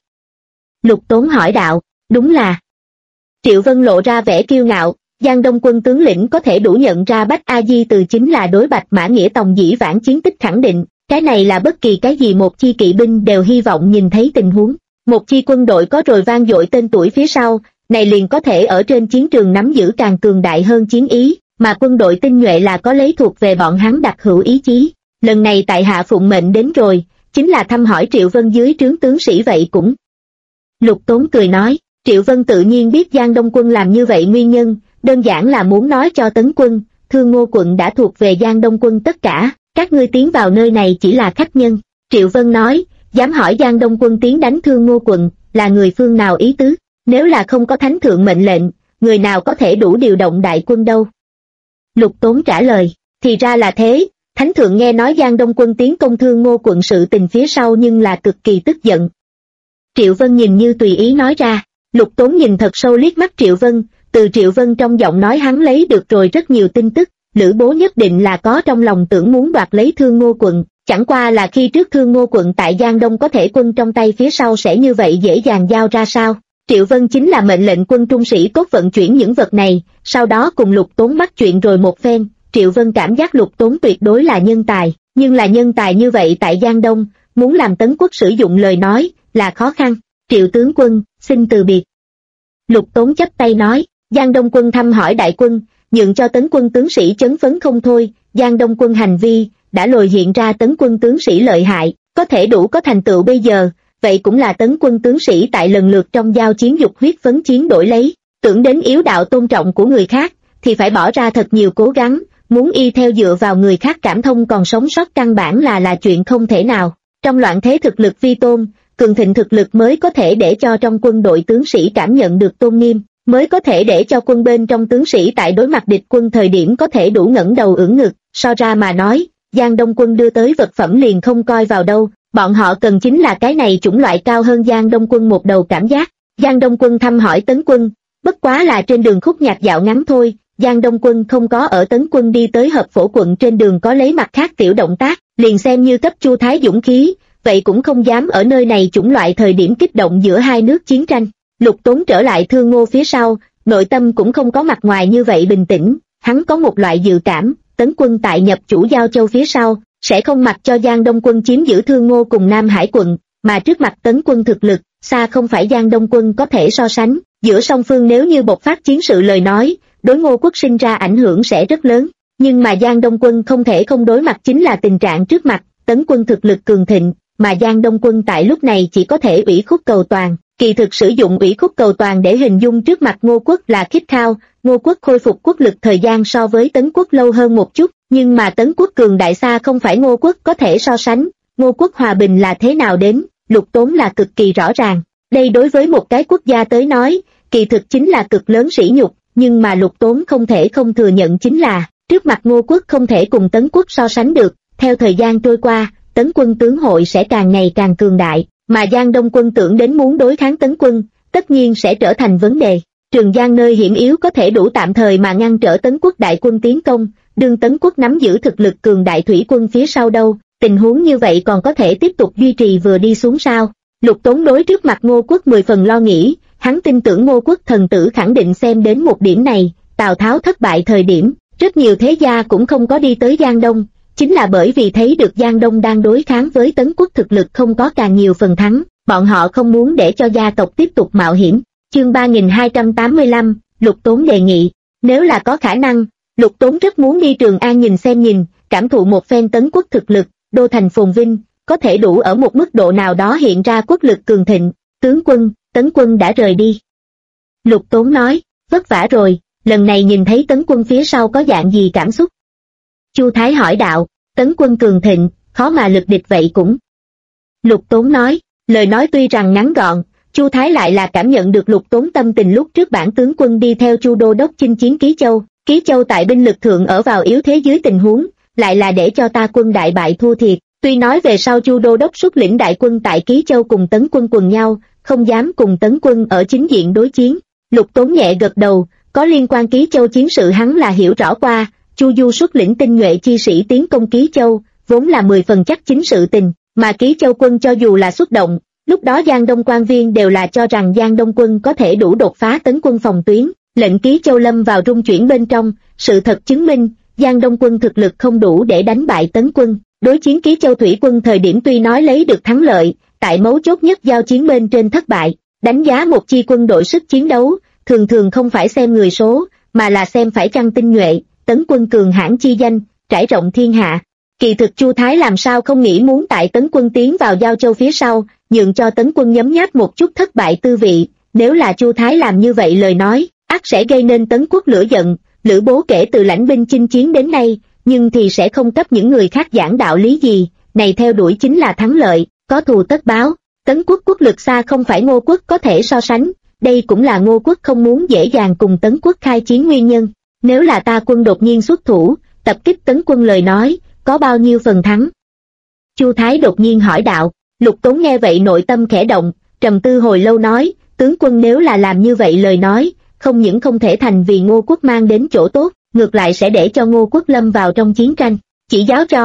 Speaker 1: Lục Tốn hỏi đạo, đúng là. Triệu Vân lộ ra vẻ kiêu ngạo, Giang Đông Quân tướng lĩnh có thể đủ nhận ra Bách A Di từ chính là đối Bạch Mã Nghĩa Tòng dĩ vãng chiến tích khẳng định, cái này là bất kỳ cái gì một chi kỵ binh đều hy vọng nhìn thấy tình huống. Một chi quân đội có rồi vang dội tên tuổi phía sau, này liền có thể ở trên chiến trường nắm giữ càng cường đại hơn chiến ý, mà quân đội tinh nhuệ là có lấy thuộc về bọn hắn đặc hữu ý chí. Lần này tại hạ phụng mệnh đến rồi, chính là thăm hỏi Triệu Vân dưới trướng tướng sĩ vậy cũng. Lục Tốn cười nói, Triệu Vân tự nhiên biết Giang Đông Quân làm như vậy nguyên nhân, đơn giản là muốn nói cho Tấn Quân, Thương Ngô quận đã thuộc về Giang Đông Quân tất cả, các ngươi tiến vào nơi này chỉ là khách nhân. Triệu Vân nói, dám hỏi Giang Đông Quân tiến đánh Thương Ngô quận, là người phương nào ý tứ, nếu là không có thánh thượng mệnh lệnh, người nào có thể đủ điều động đại quân đâu. Lục Tốn trả lời, thì ra là thế, thánh thượng nghe nói Giang Đông Quân tiến công Thương Ngô quận sự tình phía sau nhưng là cực kỳ tức giận. Triệu Vân nhìn như tùy ý nói ra, Lục Tốn nhìn thật sâu liếc mắt Triệu Vân, từ Triệu Vân trong giọng nói hắn lấy được rồi rất nhiều tin tức, Lữ Bố nhất định là có trong lòng tưởng muốn đoạt lấy Thương Ngô quận, chẳng qua là khi trước Thương Ngô quận tại Giang Đông có thể quân trong tay phía sau sẽ như vậy dễ dàng giao ra sao. Triệu Vân chính là mệnh lệnh quân trung sĩ cốt vận chuyển những vật này, sau đó cùng Lục Tốn bắt chuyện rồi một phen, Triệu Vân cảm giác Lục Tốn tuyệt đối là nhân tài, nhưng là nhân tài như vậy tại Giang Đông, muốn làm Tấn Quốc sử dụng lời nói, là khó khăn. Triệu tướng quân, xin từ biệt. Lục Tốn chắp tay nói, Giang Đông Quân thăm hỏi đại quân, nhượng cho Tấn Quân tướng sĩ chấn phấn không thôi, Giang Đông Quân hành vi, đã lồi hiện ra Tấn Quân tướng sĩ lợi hại, có thể đủ có thành tựu bây giờ, vậy cũng là Tấn Quân tướng sĩ tại lần lượt trong giao chiến dục huyết phấn chiến đổi lấy, tưởng đến yếu đạo tôn trọng của người khác, thì phải bỏ ra thật nhiều cố gắng, muốn y theo dựa vào người khác cảm thông còn sống sót căn bản là chuyện không thể nào. Trong loạn thế thực lực vi tôn, cường thịnh thực lực mới có thể để cho trong quân đội tướng sĩ cảm nhận được tôn nghiêm, mới có thể để cho quân bên trong tướng sĩ tại đối mặt địch quân thời điểm có thể đủ ngẩng đầu ưỡn ngực. So ra mà nói, Giang Đông Quân đưa tới vật phẩm liền không coi vào đâu, bọn họ cần chính là cái này chủng loại cao hơn Giang Đông Quân một đầu cảm giác. Giang Đông Quân thăm hỏi Tấn Quân, bất quá là trên đường khúc nhạc dạo ngắn thôi, Giang Đông Quân không có ở Tấn Quân đi tới Hợp Phổ quận trên đường có lấy mặt khác tiểu động tác, liền xem như cấp Chu Thái dũng khí, vậy cũng không dám ở nơi này chủng loại thời điểm kích động giữa hai nước chiến tranh. Lục Tốn trở lại Thương Ngô phía sau, nội tâm cũng không có mặt ngoài như vậy bình tĩnh, hắn có một loại dự cảm, Tấn Quân tại nhập chủ Giao Châu phía sau, sẽ không mặc cho Giang Đông Quân chiếm giữ Thương Ngô cùng Nam Hải quận, mà trước mặt Tấn Quân thực lực, xa không phải Giang Đông Quân có thể so sánh, giữa song phương nếu như bộc phát chiến sự lời nói, đối Ngô quốc sinh ra ảnh hưởng sẽ rất lớn, nhưng mà Giang Đông Quân không thể không đối mặt chính là tình trạng trước mặt, Tấn Quân thực lực cường thịnh, mà Giang Đông Quân tại lúc này chỉ có thể ủy khúc cầu toàn, kỳ thực sử dụng ủy khúc cầu toàn để hình dung trước mặt Ngô quốc là khít khao, Ngô quốc khôi phục quốc lực thời gian so với Tấn quốc lâu hơn một chút, nhưng mà Tấn quốc cường đại xa không phải Ngô quốc có thể so sánh, Ngô quốc hòa bình là thế nào đến, Lục Tốn là cực kỳ rõ ràng, đây đối với một cái quốc gia tới nói, kỳ thực chính là cực lớn sỉ nhục, nhưng mà Lục Tốn không thể không thừa nhận chính là, trước mặt Ngô quốc không thể cùng Tấn quốc so sánh được, theo thời gian trôi qua, Tấn quân tướng hội sẽ càng ngày càng cường đại, mà Giang Đông Quân tưởng đến muốn đối kháng Tấn quân, tất nhiên sẽ trở thành vấn đề. Trường Giang nơi hiểm yếu có thể đủ tạm thời mà ngăn trở Tấn quốc đại quân tiến công, đương Tấn quốc nắm giữ thực lực cường đại thủy quân phía sau đâu, tình huống như vậy còn có thể tiếp tục duy trì vừa đi xuống sao. Lục Tốn đối trước mặt Ngô quốc 10 phần lo nghĩ, hắn tin tưởng Ngô quốc thần tử khẳng định xem đến một điểm này, Tào Tháo thất bại thời điểm, rất nhiều thế gia cũng không có đi tới Giang Đông, chính là bởi vì thấy được Giang Đông đang đối kháng với Tấn quốc thực lực không có càng nhiều phần thắng, bọn họ không muốn để cho gia tộc tiếp tục mạo hiểm. Chương 3285, Lục Tốn đề nghị, nếu là có khả năng, Lục Tốn rất muốn đi Trường An nhìn xem nhìn, cảm thụ một phen Tấn quốc thực lực, đô thành phồn vinh, có thể đủ ở một mức độ nào đó hiện ra quốc lực cường thịnh. Tướng quân, Tấn quân đã rời đi. Lục Tốn nói, vất vả rồi, lần này nhìn thấy Tấn quân phía sau có dạng gì cảm xúc? Chu Thái hỏi đạo, Tấn quân cường thịnh, khó mà lực địch vậy cũng. Lục Tốn nói, lời nói tuy rằng ngắn gọn, Chu Thái lại là cảm nhận được Lục Tốn tâm tình lúc trước bản tướng quân đi theo Chu Đô Đốc chinh chiến Ký Châu. Ký Châu tại binh lực thượng ở vào yếu thế dưới tình huống, lại là để cho ta quân đại bại thua thiệt, Tuy nói về sau Chu Đô Đốc xuất lĩnh đại quân tại Ký Châu cùng Tấn quân quần nhau, không dám cùng Tấn quân ở chính diện đối chiến. Lục Tốn nhẹ gật đầu, có liên quan Ký Châu chiến sự hắn là hiểu rõ qua. Chu Du xuất lĩnh tinh nhuệ chi sĩ tiến công Ký Châu, vốn là 10 phần chắc chính sự tình, mà Ký Châu quân cho dù là xuất động, lúc đó Giang Đông quan viên đều là cho rằng Giang Đông quân có thể đủ đột phá Tấn quân phòng tuyến, lệnh Ký Châu lâm vào rung chuyển bên trong. Sự thật chứng minh, Giang Đông quân thực lực không đủ để đánh bại Tấn quân. Đối chiến Ký Châu thủy quân thời điểm tuy nói lấy được thắng lợi, tại mấu chốt nhất giao chiến bên trên thất bại. Đánh giá một chi quân đội sức chiến đấu, thường thường không phải xem người số, mà là xem phải chăng tinh nhuệ. Tấn quân cường hãn chi danh, trải rộng thiên hạ. Kỳ thực Chu Thái làm sao không nghĩ muốn tại Tấn quân tiến vào Giao Châu phía sau, nhượng cho Tấn quân nhấm nháp một chút thất bại tư vị. Nếu là Chu Thái làm như vậy lời nói, ắt sẽ gây nên Tấn quốc lửa giận. Lữ Bố kể từ lãnh binh chinh chiến đến nay, nhưng thì sẽ không cấp những người khác giảng đạo lý gì, này theo đuổi chính là thắng lợi, có thù tất báo. Tấn quốc quốc lực xa không phải Ngô quốc có thể so sánh, đây cũng là Ngô quốc không muốn dễ dàng cùng Tấn quốc khai chiến nguyên nhân. Nếu là ta quân đột nhiên xuất thủ, tập kích Tấn quân lời nói, có bao nhiêu phần thắng? Chu Thái đột nhiên hỏi đạo. Lục Tốn nghe vậy nội tâm khẽ động, trầm tư hồi lâu nói, tướng quân nếu là làm như vậy lời nói, không những không thể thành vì Ngô quốc mang đến chỗ tốt, ngược lại sẽ để cho Ngô quốc lâm vào trong chiến tranh, chỉ giáo cho.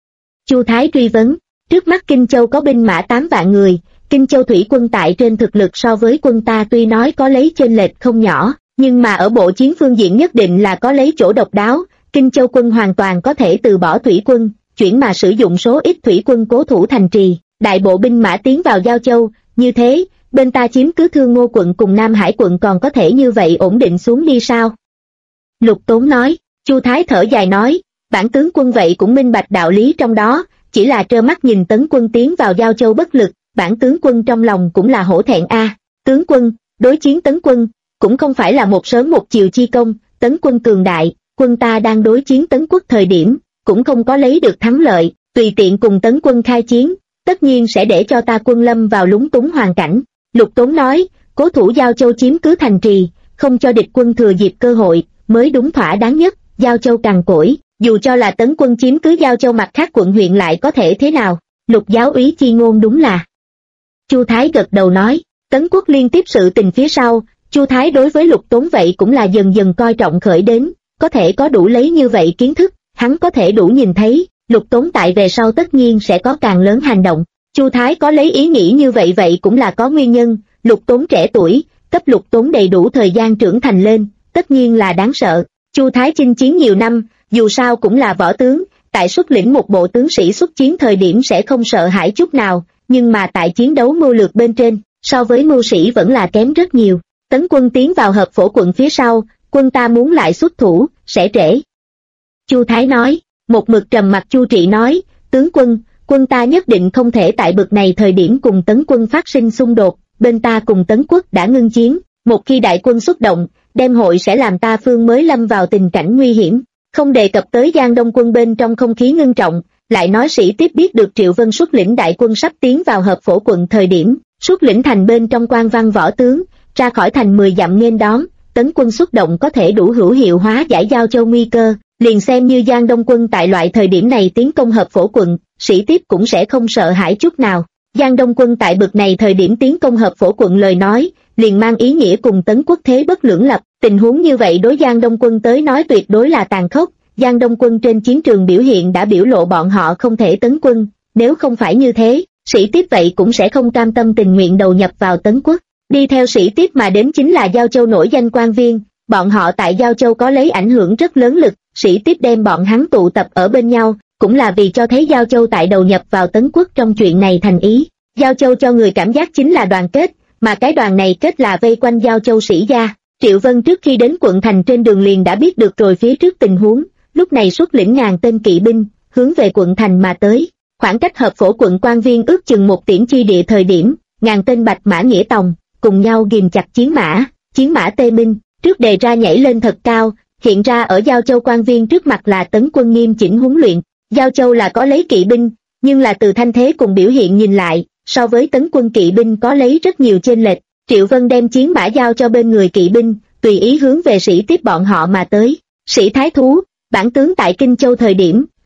Speaker 1: Chu Thái truy vấn, trước mắt Kinh Châu có binh mã 8 vạn người, Kinh Châu thủy quân tại trên thực lực so với quân ta tuy nói có lấy chênh lệch không nhỏ, nhưng mà ở bộ chiến phương diện nhất định là có lấy chỗ độc đáo. Kinh Châu quân hoàn toàn có thể từ bỏ thủy quân, chuyển mà sử dụng số ít thủy quân cố thủ thành trì, đại bộ binh mã tiến vào Giao Châu, như thế, bên ta chiếm cứ Thương Ngô quận cùng Nam Hải quận còn có thể như vậy ổn định xuống đi sao? Lục Tốn nói. Chu Thái thở dài nói, bản tướng quân vậy cũng minh bạch đạo lý trong đó, chỉ là trơ mắt nhìn Tấn quân tiến vào Giao Châu bất lực, bản tướng quân trong lòng cũng là hổ thẹn a. Tướng quân, đối chiến Tấn quân, cũng không phải là một sớm một chiều chi công, Tấn quân cường đại, quân ta đang đối chiến Tấn quốc thời điểm, cũng không có lấy được thắng lợi, tùy tiện cùng Tấn quân khai chiến, tất nhiên sẽ để cho ta quân lâm vào lúng túng hoàn cảnh. Lục Tốn nói, cố thủ Giao Châu chiếm cứ thành trì, không cho địch quân thừa dịp cơ hội, mới đúng thỏa đáng nhất. Giao Châu cằn cỗi, dù cho là Tấn quân chiếm cứ Giao Châu mặt khác quận huyện lại có thể thế nào? Lục giáo úy chi ngôn đúng là. Chu Thái gật đầu nói, Tấn quốc liên tiếp sự tình phía sau, Chu Thái đối với Lục Tốn vậy cũng là dần dần coi trọng khởi đến, có thể có đủ lấy như vậy kiến thức, hắn có thể đủ nhìn thấy, Lục Tốn tại về sau tất nhiên sẽ có càng lớn hành động. Chu Thái có lấy ý nghĩ như vậy vậy cũng là có nguyên nhân, Lục Tốn trẻ tuổi, cấp Lục Tốn đầy đủ thời gian trưởng thành lên, tất nhiên là đáng sợ. Chu Thái chinh chiến nhiều năm, dù sao cũng là võ tướng, tại xuất lĩnh một bộ tướng sĩ xuất chiến thời điểm sẽ không sợ hãi chút nào, nhưng mà tại chiến đấu mưu lược bên trên, so với mưu sĩ vẫn là kém rất nhiều. Tấn quân tiến vào Hợp Phổ quận phía sau, quân ta muốn lại xuất thủ, sẽ trễ. Chu Thái nói. Một mực trầm mặt Chu Trị nói, tướng quân, quân ta nhất định không thể tại bực này thời điểm cùng Tấn quân phát sinh xung đột, bên ta cùng Tấn quốc đã ngưng chiến, một khi đại quân xuất động, đem hội sẽ làm ta phương mới lâm vào tình cảnh nguy hiểm. Không đề cập tới Giang Đông quân bên trong không khí ngưng trọng, lại nói sĩ tiếp biết được Triệu Vân xuất lĩnh đại quân sắp tiến vào Hợp Phổ quận thời điểm, xuất lĩnh thành bên trong quan văn võ tướng, ra khỏi thành 10 dặm nghênh đón, Tấn quân xuất động có thể đủ hữu hiệu hóa giải Giao Châu nguy cơ, liền xem như Giang Đông quân tại loại thời điểm này tiến công Hợp Phổ quận, sĩ tiếp cũng sẽ không sợ hãi chút nào. Giang Đông quân tại bực này thời điểm tiến công Hợp Phổ quận lời nói, liền mang ý nghĩa cùng Tấn quốc thế bất lưỡng lập, tình huống như vậy đối Giang Đông quân tới nói tuyệt đối là tàn khốc. Giang Đông quân trên chiến trường biểu hiện đã biểu lộ bọn họ không thể tấn quân, nếu không phải như thế, sĩ tiếp vậy cũng sẽ không cam tâm tình nguyện đầu nhập vào Tấn quốc. Đi theo sĩ tiếp mà đến chính là Giao Châu nổi danh quan viên, bọn họ tại Giao Châu có lấy ảnh hưởng rất lớn lực, sĩ tiếp đem bọn hắn tụ tập ở bên nhau, cũng là vì cho thấy Giao Châu tại đầu nhập vào Tấn quốc trong chuyện này thành ý. Giao Châu cho người cảm giác chính là đoàn kết, mà cái đoàn này kết là vây quanh Giao Châu sĩ gia. Triệu Vân trước khi đến quận thành trên đường liền đã biết được rồi phía trước tình huống, lúc này xuất lĩnh ngàn tên kỵ binh, hướng về quận thành mà tới. Khoảng cách Hợp Phổ quận quan viên ước chừng một tiễn chi địa thời điểm, ngàn tên bạch mã nghĩa tòng, cùng nhau ghìm chặt chiến mã tê minh, trước đề ra nhảy lên thật cao, hiện ra ở Giao Châu quan viên trước mặt là Tấn quân nghiêm chỉnh huấn luyện. Giao Châu là có lấy kỵ binh, nhưng là từ thanh thế cùng biểu hiện nhìn lại, so với Tấn quân kỵ binh có lấy rất nhiều chênh lệch. Triệu Vân đem chiến mã giao cho bên người kỵ binh, tùy ý hướng về sĩ tiếp bọn họ mà tới. Sĩ Thái Thú, bản tướng tại Kinh Châu thời điểm,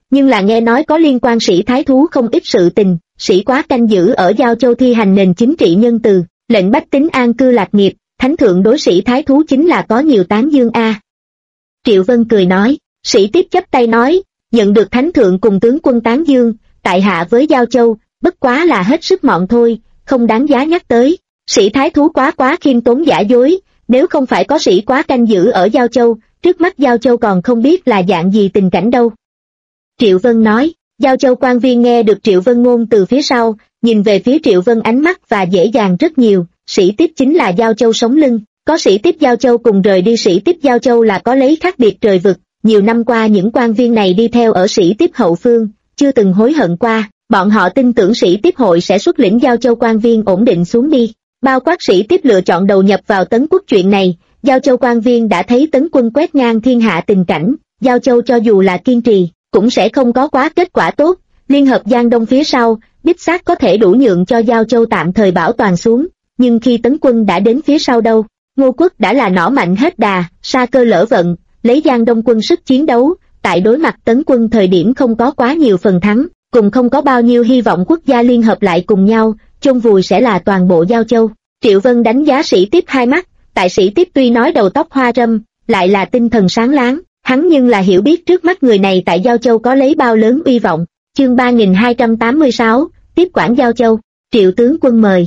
Speaker 1: nhưng là nghe nói có liên quan sĩ thái thú không ít sự tình, sĩ quá canh giữ ở Giao Châu thi hành nền chính trị nhân từ, lệnh bách tính an cư lạc nghiệp, thánh thượng đối sĩ thái thú chính là có nhiều tán dương a. Triệu Vân cười nói, sĩ tiếp chắp tay nói, nhận được thánh thượng cùng tướng quân tán dương, tại hạ với Giao Châu, bất quá là hết sức mọn thôi, không đáng giá nhắc tới. Sĩ thái thú quá khiêm tốn giả dối, nếu không phải có sĩ quá canh giữ ở Giao Châu, trước mắt Giao Châu còn không biết là dạng gì tình cảnh đâu. Triệu Vân nói, Giao Châu quan viên nghe được Triệu Vân ngôn từ phía sau, nhìn về phía Triệu Vân ánh mắt và dễ dàng rất nhiều, sĩ tiếp chính là Giao Châu sống lưng, có sĩ tiếp Giao Châu cùng rời đi sĩ tiếp Giao Châu là có lấy khác biệt trời vực, nhiều năm qua những quan viên này đi theo ở sĩ tiếp hậu phương, chưa từng hối hận qua, bọn họ tin tưởng sĩ tiếp hội sẽ xuất lĩnh Giao Châu quan viên ổn định xuống đi. Bao quát sĩ tiếp lựa chọn đầu nhập vào Tấn Quốc chuyện này, Giao Châu quan viên đã thấy Tấn quân quét ngang thiên hạ tình cảnh, Giao Châu cho dù là kiên trì, cũng sẽ không có quá kết quả tốt, liên hợp Giang Đông phía sau, đích xác có thể đủ nhượng cho Giao Châu tạm thời bảo toàn xuống, nhưng khi Tấn quân đã đến phía sau đâu, Ngô Quốc đã là nỏ mạnh hết đà, sa cơ lỡ vận, lấy Giang Đông quân sức chiến đấu, tại đối mặt Tấn quân thời điểm không có quá nhiều phần thắng, cùng không có bao nhiêu hy vọng quốc gia liên hợp lại cùng nhau, chôn vùi sẽ là toàn bộ Giao Châu. Triệu Vân đánh giá sĩ tiếp hai mắt, tại sĩ tiếp tuy nói đầu tóc hoa râm, lại là tinh thần sáng láng, hắn nhưng là hiểu biết trước mắt người này tại Giao Châu có lấy bao lớn uy vọng. Chương 3286, tiếp quản Giao Châu, Triệu tướng quân mời.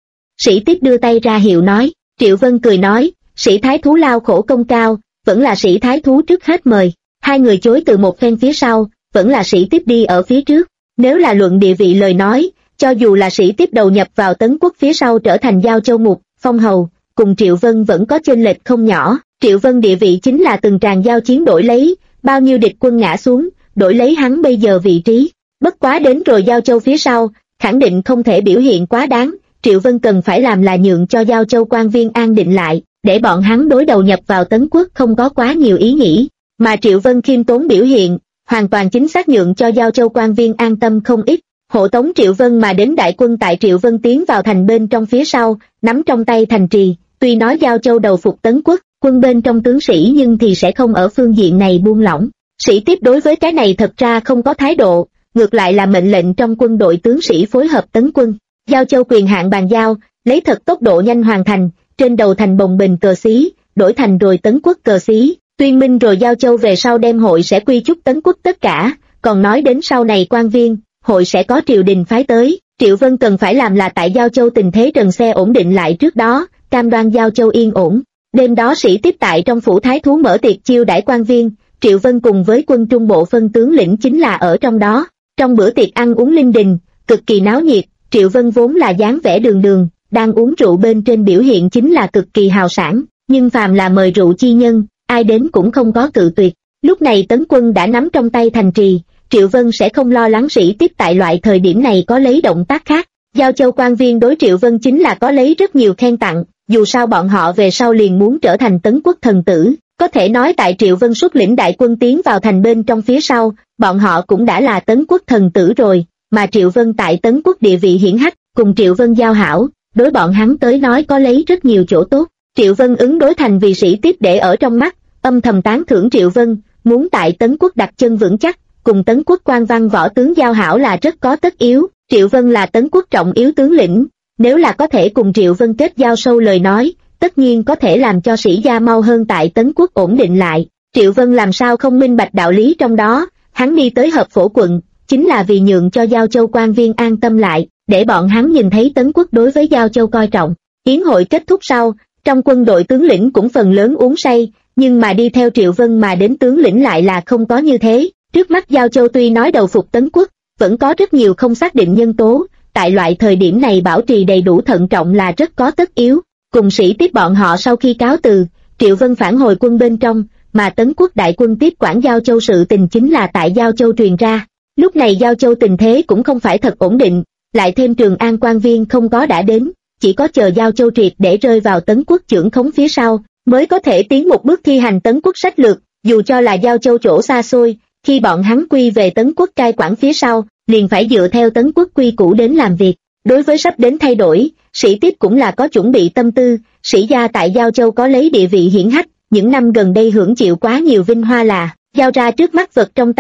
Speaker 1: Sĩ tiếp đưa tay ra hiệu nói, Triệu Vân cười nói, sĩ thái thú lao khổ công cao, vẫn là sĩ thái thú trước hết mời. Hai người chối từ một phen phía sau, vẫn là sĩ tiếp đi ở phía trước. Nếu là luận địa vị lời nói, cho dù là sĩ tiếp đầu nhập vào Tấn Quốc phía sau trở thành Giao Châu mục, phong hầu, cùng Triệu Vân vẫn có chênh lệch không nhỏ. Triệu Vân địa vị chính là từng tràng giao chiến đổi lấy, bao nhiêu địch quân ngã xuống, đổi lấy hắn bây giờ vị trí. Bất quá đến rồi Giao Châu phía sau, khẳng định không thể biểu hiện quá đáng, Triệu Vân cần phải làm là nhượng cho Giao Châu quan viên an định lại, để bọn hắn đối đầu nhập vào Tấn Quốc không có quá nhiều ý nghĩ. Mà Triệu Vân khiêm tốn biểu hiện, hoàn toàn chính xác nhượng cho Giao Châu quan viên an tâm không ít. Hộ tống Triệu Vân mà đến đại quân tại Triệu Vân tiến vào thành bên trong phía sau, nắm trong tay thành trì, tuy nói Giao Châu đầu phục Tấn Quốc, quân bên trong tướng sĩ nhưng thì sẽ không ở phương diện này buông lỏng. Sĩ tiếp đối với cái này thật ra không có thái độ, ngược lại là mệnh lệnh trong quân đội tướng sĩ phối hợp tấn quân. Giao Châu quyền hạn bàn giao, lấy thật tốc độ nhanh hoàn thành, trên đầu thành bồng bềnh cờ xí, đổi thành rồi Tấn Quốc cờ xí, tuyên minh rồi Giao Châu về sau đem hội sẽ quy chúc Tấn Quốc tất cả, còn nói đến sau này quan viên, hội sẽ có triều đình phái tới. Triệu Vân cần phải làm là tại Giao Châu tình thế trần xe ổn định lại trước đó, cam đoan Giao Châu yên ổn. Đêm đó sĩ tiếp tại trong phủ thái thú mở tiệc chiêu đãi quan viên, Triệu Vân cùng với quân trung bộ phân tướng lĩnh chính là ở trong đó. Trong bữa tiệc ăn uống linh đình, cực kỳ náo nhiệt, Triệu Vân vốn là dáng vẻ đường đường, đang uống rượu bên trên biểu hiện chính là cực kỳ hào sảng, nhưng phàm là mời rượu chi nhân, ai đến cũng không có cự tuyệt. Lúc này Tấn quân đã nắm trong tay thành trì, Triệu Vân sẽ không lo lắng sĩ tiếp tại loại thời điểm này có lấy động tác khác. Giao Châu quan viên đối Triệu Vân chính là có lấy rất nhiều khen tặng, dù sao bọn họ về sau liền muốn trở thành Tấn Quốc thần tử. Có thể nói tại Triệu Vân xuất lĩnh đại quân tiến vào thành bên trong phía sau, bọn họ cũng đã là Tấn Quốc thần tử rồi, mà Triệu Vân tại Tấn Quốc địa vị hiển hách, cùng Triệu Vân giao hảo, đối bọn hắn tới nói có lấy rất nhiều chỗ tốt. Triệu Vân ứng đối thành vì sĩ tiếp để ở trong mắt, âm thầm tán thưởng Triệu Vân, muốn tại Tấn Quốc đặt chân vững chắc, cùng Tấn Quốc quan văn võ tướng giao hảo là rất có tất yếu. Triệu Vân là Tấn Quốc trọng yếu tướng lĩnh, nếu là có thể cùng Triệu Vân kết giao sâu lời nói, tất nhiên có thể làm cho sĩ gia mau hơn tại Tấn Quốc ổn định lại. Triệu Vân làm sao không minh bạch đạo lý trong đó, hắn đi tới Hợp Phổ quận, chính là vì nhượng cho Giao Châu quan viên an tâm lại, để bọn hắn nhìn thấy Tấn Quốc đối với Giao Châu coi trọng. Yến hội kết thúc sau, trong quân đội tướng lĩnh cũng phần lớn uống say, nhưng mà đi theo Triệu Vân mà đến tướng lĩnh lại là không có như thế. Trước mắt Giao Châu tuy nói đầu phục Tấn Quốc, vẫn có rất nhiều không xác định nhân tố, tại loại thời điểm này bảo trì đầy đủ thận trọng là rất có tất yếu. Cùng sĩ tiếp bọn họ sau khi cáo từ, Triệu Vân phản hồi quân bên trong, mà Tấn Quốc đại quân tiếp quản Giao Châu sự tình chính là tại Giao Châu truyền ra. Lúc này Giao Châu tình thế cũng không phải thật ổn định, lại thêm Trường An quan viên không có đã đến, chỉ có chờ Giao Châu triệt để rơi vào Tấn Quốc chưởng khống phía sau, mới có thể tiến một bước thi hành Tấn Quốc sách lược. Dù cho là Giao Châu chỗ xa xôi, khi bọn hắn quy về Tấn Quốc cai quản phía sau, liền phải dựa theo Tấn Quốc quy củ đến làm việc. Đối với sắp đến thay đổi, sĩ tiếp cũng là có chuẩn bị tâm tư. Sĩ gia tại Giao Châu có lấy địa vị hiển hách, những năm gần đây hưởng chịu quá nhiều vinh hoa là giao ra trước mắt vật trong tay,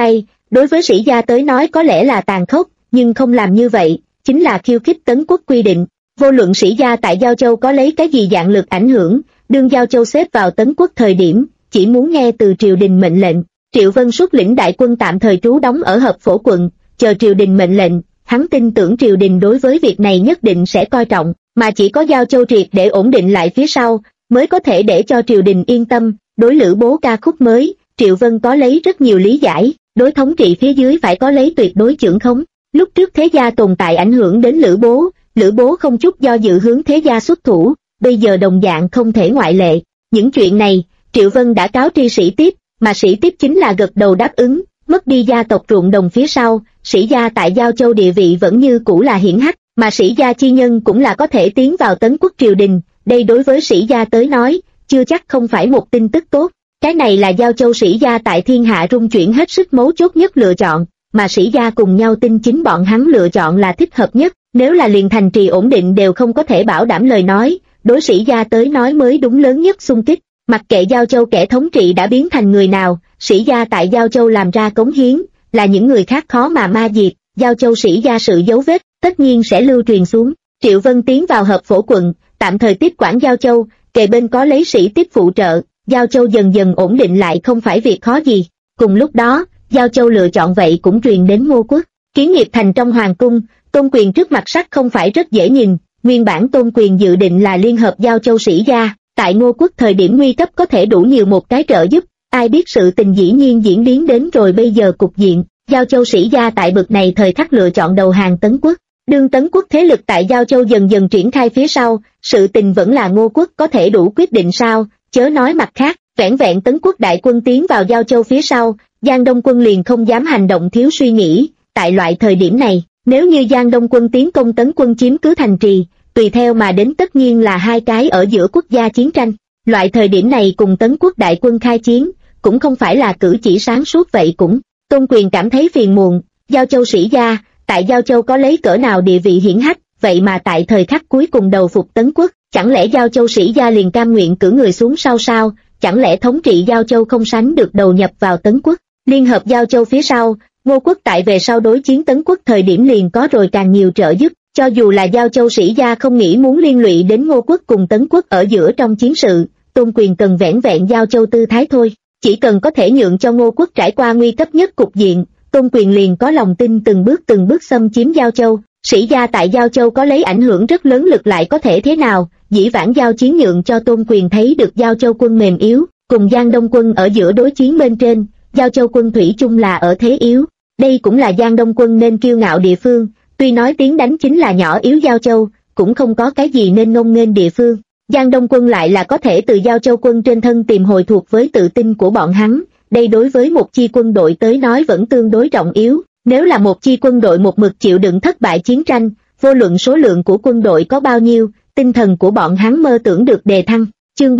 Speaker 1: đối với sĩ gia tới nói có lẽ là tàn khốc, nhưng không làm như vậy, chính là khiêu khích Tấn quốc quy định. Vô luận sĩ gia tại Giao Châu có lấy cái gì dạng lực ảnh hưởng, đương Giao Châu xếp vào Tấn quốc thời điểm, chỉ muốn nghe từ triều đình mệnh lệnh. Triệu Vân xuất lĩnh đại quân tạm thời trú đóng ở Hợp Phổ quận, chờ triều đình mệnh lệnh, hắn tin tưởng triều đình đối với việc này nhất định sẽ coi trọng, mà chỉ có Giao Châu triệt để ổn định lại phía sau, mới có thể để cho triều đình yên tâm. Đối Lữ Bố ca khúc mới, Triệu Vân có lấy rất nhiều lý giải, đối thống trị phía dưới phải có lấy tuyệt đối chưởng khống. Lúc trước thế gia tồn tại ảnh hưởng đến Lữ Bố không chút do dự hướng thế gia xuất thủ, bây giờ đồng dạng không thể ngoại lệ. Những chuyện này, Triệu Vân đã cáo tri Sĩ Tiếp, mà Sĩ Tiếp chính là gật đầu đáp ứng. Mất đi gia tộc ruộng đồng phía sau, sĩ gia tại Giao Châu địa vị vẫn như cũ là hiển hách, mà sĩ gia chi nhân cũng là có thể tiến vào Tấn quốc triều đình, đây đối với sĩ gia tới nói, chưa chắc không phải một tin tức tốt. Cái này là Giao Châu sĩ gia tại thiên hạ rung chuyển hết sức mấu chốt nhất lựa chọn, mà sĩ gia cùng nhau tin chính bọn hắn lựa chọn là thích hợp nhất. Nếu là liền thành trì ổn định đều không có thể bảo đảm lời nói, đối sĩ gia tới nói mới đúng lớn nhất xung kích. Mặc kệ Giao Châu kẻ thống trị đã biến thành người nào, sĩ gia tại Giao Châu làm ra cống hiến, là những người khác khó mà ma diệt. Giao Châu sĩ gia sự dấu vết, tất nhiên sẽ lưu truyền xuống. Triệu Vân tiến vào Hợp Phổ quận, tạm thời tiếp quản Giao Châu, kề bên có lấy Sĩ Tiếp phụ trợ, Giao Châu dần dần ổn định lại không phải việc khó gì. Cùng lúc đó, Giao Châu lựa chọn vậy cũng truyền đến Ngô quốc. Kiến nghiệp thành trong hoàng cung, Tôn Quyền trước mặt sắc không phải rất dễ nhìn, nguyên bản Tôn Quyền dự định là liên hợp Giao Châu sĩ gia, tại Ngô quốc thời điểm nguy cấp có thể đủ nhiều một cái trợ giúp, ai biết sự tình dĩ nhiên diễn biến đến rồi bây giờ cục diện, Giao Châu sĩ gia tại bực này thời khắc lựa chọn đầu hàng Tấn quốc. Đương Tấn quốc thế lực tại Giao Châu dần dần triển khai phía sau, sự tình vẫn là Ngô quốc có thể đủ quyết định sao, chớ nói mặt khác, vẻn vẹn Tấn quốc đại quân tiến vào Giao Châu phía sau, Giang Đông quân liền không dám hành động thiếu suy nghĩ. Tại loại thời điểm này, nếu như Giang Đông quân tiến công Tấn quân chiếm cứ thành trì, tùy theo mà đến tất nhiên là hai cái ở giữa quốc gia chiến tranh. Loại thời điểm này cùng Tấn quốc đại quân khai chiến, cũng không phải là cử chỉ sáng suốt vậy cũng. Tôn Quyền cảm thấy phiền muộn, Giao Châu sĩ gia, tại Giao Châu có lấy cỡ nào địa vị hiển hách, vậy mà tại thời khắc cuối cùng đầu phục Tấn quốc, chẳng lẽ Giao Châu sĩ gia liền cam nguyện cử người xuống sau sao, chẳng lẽ thống trị Giao Châu không sánh được đầu nhập vào Tấn quốc. Liên hợp Giao Châu phía sau, Ngô quốc tại về sau đối chiến Tấn quốc thời điểm liền có rồi càng nhiều trợ giúp, cho dù là Giao Châu sĩ gia không nghĩ muốn liên lụy đến Ngô quốc cùng Tấn quốc ở giữa trong chiến sự, Tôn Quyền cần vẻn vẹn Giao Châu tư thái thôi, chỉ cần có thể nhượng cho Ngô quốc trải qua nguy cấp nhất cục diện, Tôn Quyền liền có lòng tin từng bước xâm chiếm Giao Châu. Sĩ gia tại Giao Châu có lấy ảnh hưởng rất lớn lực lại có thể thế nào, dĩ vãng giao chiến nhượng cho Tôn Quyền thấy được Giao Châu quân mềm yếu, cùng Giang Đông quân ở giữa đối chiến bên trên, Giao Châu quân thủy chung là ở thế yếu. Đây cũng là Giang Đông quân nên kiêu ngạo địa phương, tuy nói tiếng đánh chính là nhỏ yếu Giao Châu, cũng không có cái gì nên ngông nghênh địa phương. Giang Đông quân lại là có thể từ Giao Châu quân trên thân tìm hồi thuộc với tự tin của bọn hắn, đây đối với một chi quân đội tới nói vẫn tương đối trọng yếu. Nếu là một chi quân đội một mực chịu đựng thất bại chiến tranh, vô luận số lượng của quân đội có bao nhiêu, tinh thần của bọn hắn mơ tưởng được đề thăng. Chương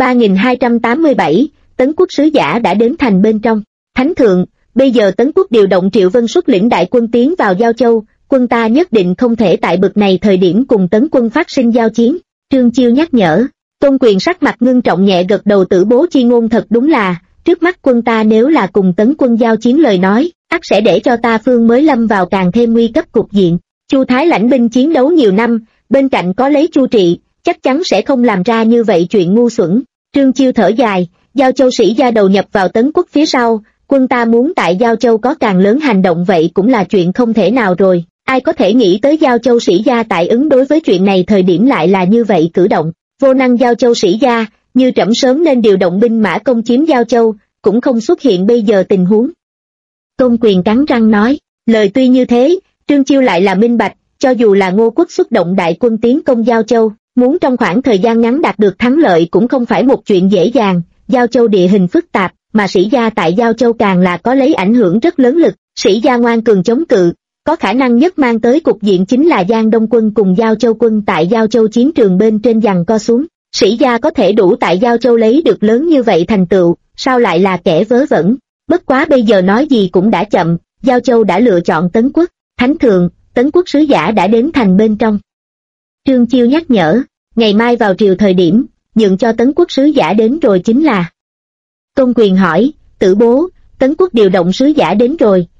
Speaker 1: 3287, Tấn quốc sứ giả đã đến thành bên trong. Thánh thượng, bây giờ Tấn quốc điều động Triệu Vân xuất lĩnh đại quân tiến vào Giao Châu, quân ta nhất định không thể tại bực này thời điểm cùng Tấn quân phát sinh giao chiến. Trương Chiêu nhắc nhở. Tôn Quyền sắc mặt ngưng trọng nhẹ gật đầu, Tử Bố chi ngôn thật đúng là, trước mắt quân ta nếu là cùng Tấn quân giao chiến lời nói, ắt sẽ để cho ta phương mới lâm vào càng thêm nguy cấp cục diện. Chu Thái lãnh binh chiến đấu nhiều năm, bên cạnh có lấy Chu Trị, chắc chắn sẽ không làm ra như vậy chuyện ngu xuẩn. Trương Chiêu thở dài, Giao Châu sĩ gia đầu nhập vào Tấn quốc phía sau, quân ta muốn tại Giao Châu có càng lớn hành động vậy cũng là chuyện không thể nào rồi. Ai có thể nghĩ tới Giao Châu sĩ gia tại ứng đối với chuyện này thời điểm lại là như vậy cử động. Vô năng Giao Châu sĩ gia, như trẫm sớm nên điều động binh mã công chiếm Giao Châu, cũng không xuất hiện bây giờ tình huống. Tôn Quyền cắn răng nói, lời tuy như thế, Trương Chiêu lại là minh bạch, cho dù là Ngô quốc xuất động đại quân tiến công Giao Châu, muốn trong khoảng thời gian ngắn đạt được thắng lợi cũng không phải một chuyện dễ dàng. Giao Châu địa hình phức tạp, mà sĩ gia tại Giao Châu càng là có lấy ảnh hưởng rất lớn lực, sĩ gia ngoan cường chống cự, có khả năng nhất mang tới cục diện chính là Giang Đông quân cùng Giao Châu quân tại Giao Châu chiến trường bên trên giằng co xuống. Sĩ gia có thể đủ tại Giao Châu lấy được lớn như vậy thành tựu, sao lại là kẻ vớ vẩn? Bất quá bây giờ nói gì cũng đã chậm, Giao Châu đã lựa chọn Tấn quốc. Thánh thượng, Tấn quốc sứ giả đã đến thành bên trong. Trương Chiêu nhắc nhở, ngày mai vào triều thời điểm, nhượng cho Tấn quốc sứ giả đến rồi chính là. Tôn Quyền hỏi, Tử Bố, Tấn quốc điều động sứ giả đến rồi,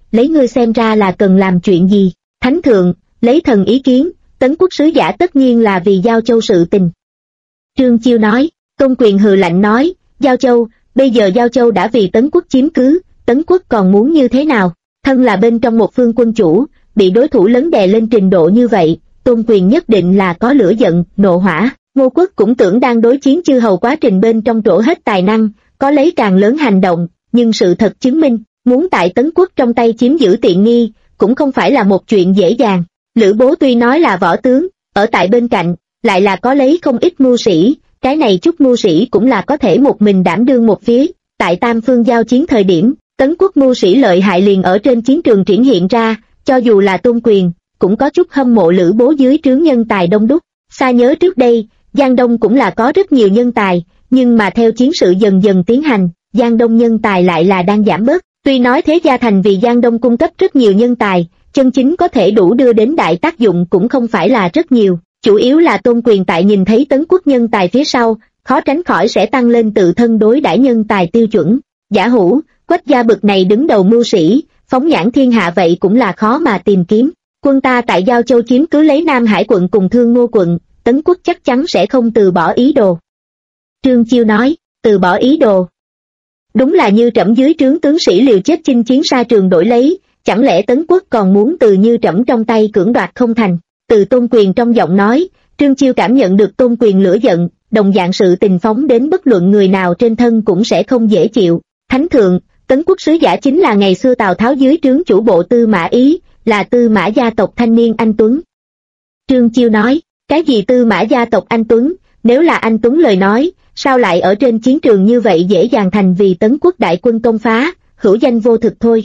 Speaker 1: lấy ngươi xem ra là cần làm chuyện gì? Thánh thượng, lấy thần ý kiến, Tấn quốc sứ giả tất nhiên là vì Giao Châu sự tình. Trương Chiêu nói. Tôn Quyền hừ lạnh nói, Giao Châu, bây giờ Giao Châu đã vì Tấn quốc chiếm cứ, Tấn quốc còn muốn như thế nào? Thân là bên trong một phương quân chủ, bị đối thủ lấn đè lên trình độ như vậy, Tôn Quyền nhất định là có lửa giận, nộ hỏa. Ngô Quốc cũng tưởng đang đối chiến chư hầu quá trình bên trong trổ hết tài năng, có lấy càng lớn hành động, nhưng sự thật chứng minh, muốn tại Tấn quốc trong tay chiếm giữ tiện nghi, cũng không phải là một chuyện dễ dàng. Lữ Bố tuy nói là võ tướng, ở tại bên cạnh, lại là có lấy không ít mưu sĩ, cái này chút mưu sĩ cũng là có thể một mình đảm đương một phía. Tại tam phương giao chiến thời điểm, Tấn quốc mưu sĩ lợi hại liền ở trên chiến trường triển hiện ra, cho dù là Tôn Quyền, cũng có chút hâm mộ Lữ Bố dưới trướng nhân tài đông đúc. Xa nhớ trước đây, Giang Đông cũng là có rất nhiều nhân tài, nhưng mà theo chiến sự dần dần tiến hành, Giang Đông nhân tài lại là đang giảm bớt. Tuy nói Thế Gia Thành vì Giang Đông cung cấp rất nhiều nhân tài, chân chính có thể đủ đưa đến đại tác dụng cũng không phải là rất nhiều. Chủ yếu là Tôn Quyền tại nhìn thấy Tấn quốc nhân tài phía sau, khó tránh khỏi sẽ tăng lên tự thân đối đãi nhân tài tiêu chuẩn. Giả hủ, Quách gia bực này đứng đầu mưu sĩ, phóng nhãn thiên hạ vậy cũng là khó mà tìm kiếm. Quân ta tại Giao Châu chiếm cứ lấy Nam Hải quận cùng Thương Ngô quận, Tấn quốc chắc chắn sẽ không từ bỏ ý đồ. Trương Chiêu nói, từ bỏ ý đồ. Đúng là như trẫm dưới trướng tướng sĩ liều chết chinh chiến xa trường đổi lấy, chẳng lẽ Tấn quốc còn muốn từ như trẫm trong tay cưỡng đoạt không thành? Từ Tôn Quyền trong giọng nói, Trương Chiêu cảm nhận được Tôn Quyền lửa giận, đồng dạng sự tình phóng đến bất luận người nào trên thân cũng sẽ không dễ chịu. Thánh thượng, Tấn quốc sứ giả chính là ngày xưa Tào Tháo dưới trướng chủ bộ Tư Mã Ý, là Tư Mã gia tộc thanh niên anh Tuấn. Trương Chiêu nói, cái gì Tư Mã gia tộc anh Tuấn, nếu là anh Tuấn lời nói, sao lại ở trên chiến trường như vậy dễ dàng thành vì Tấn quốc đại quân công phá, hữu danh vô thực thôi.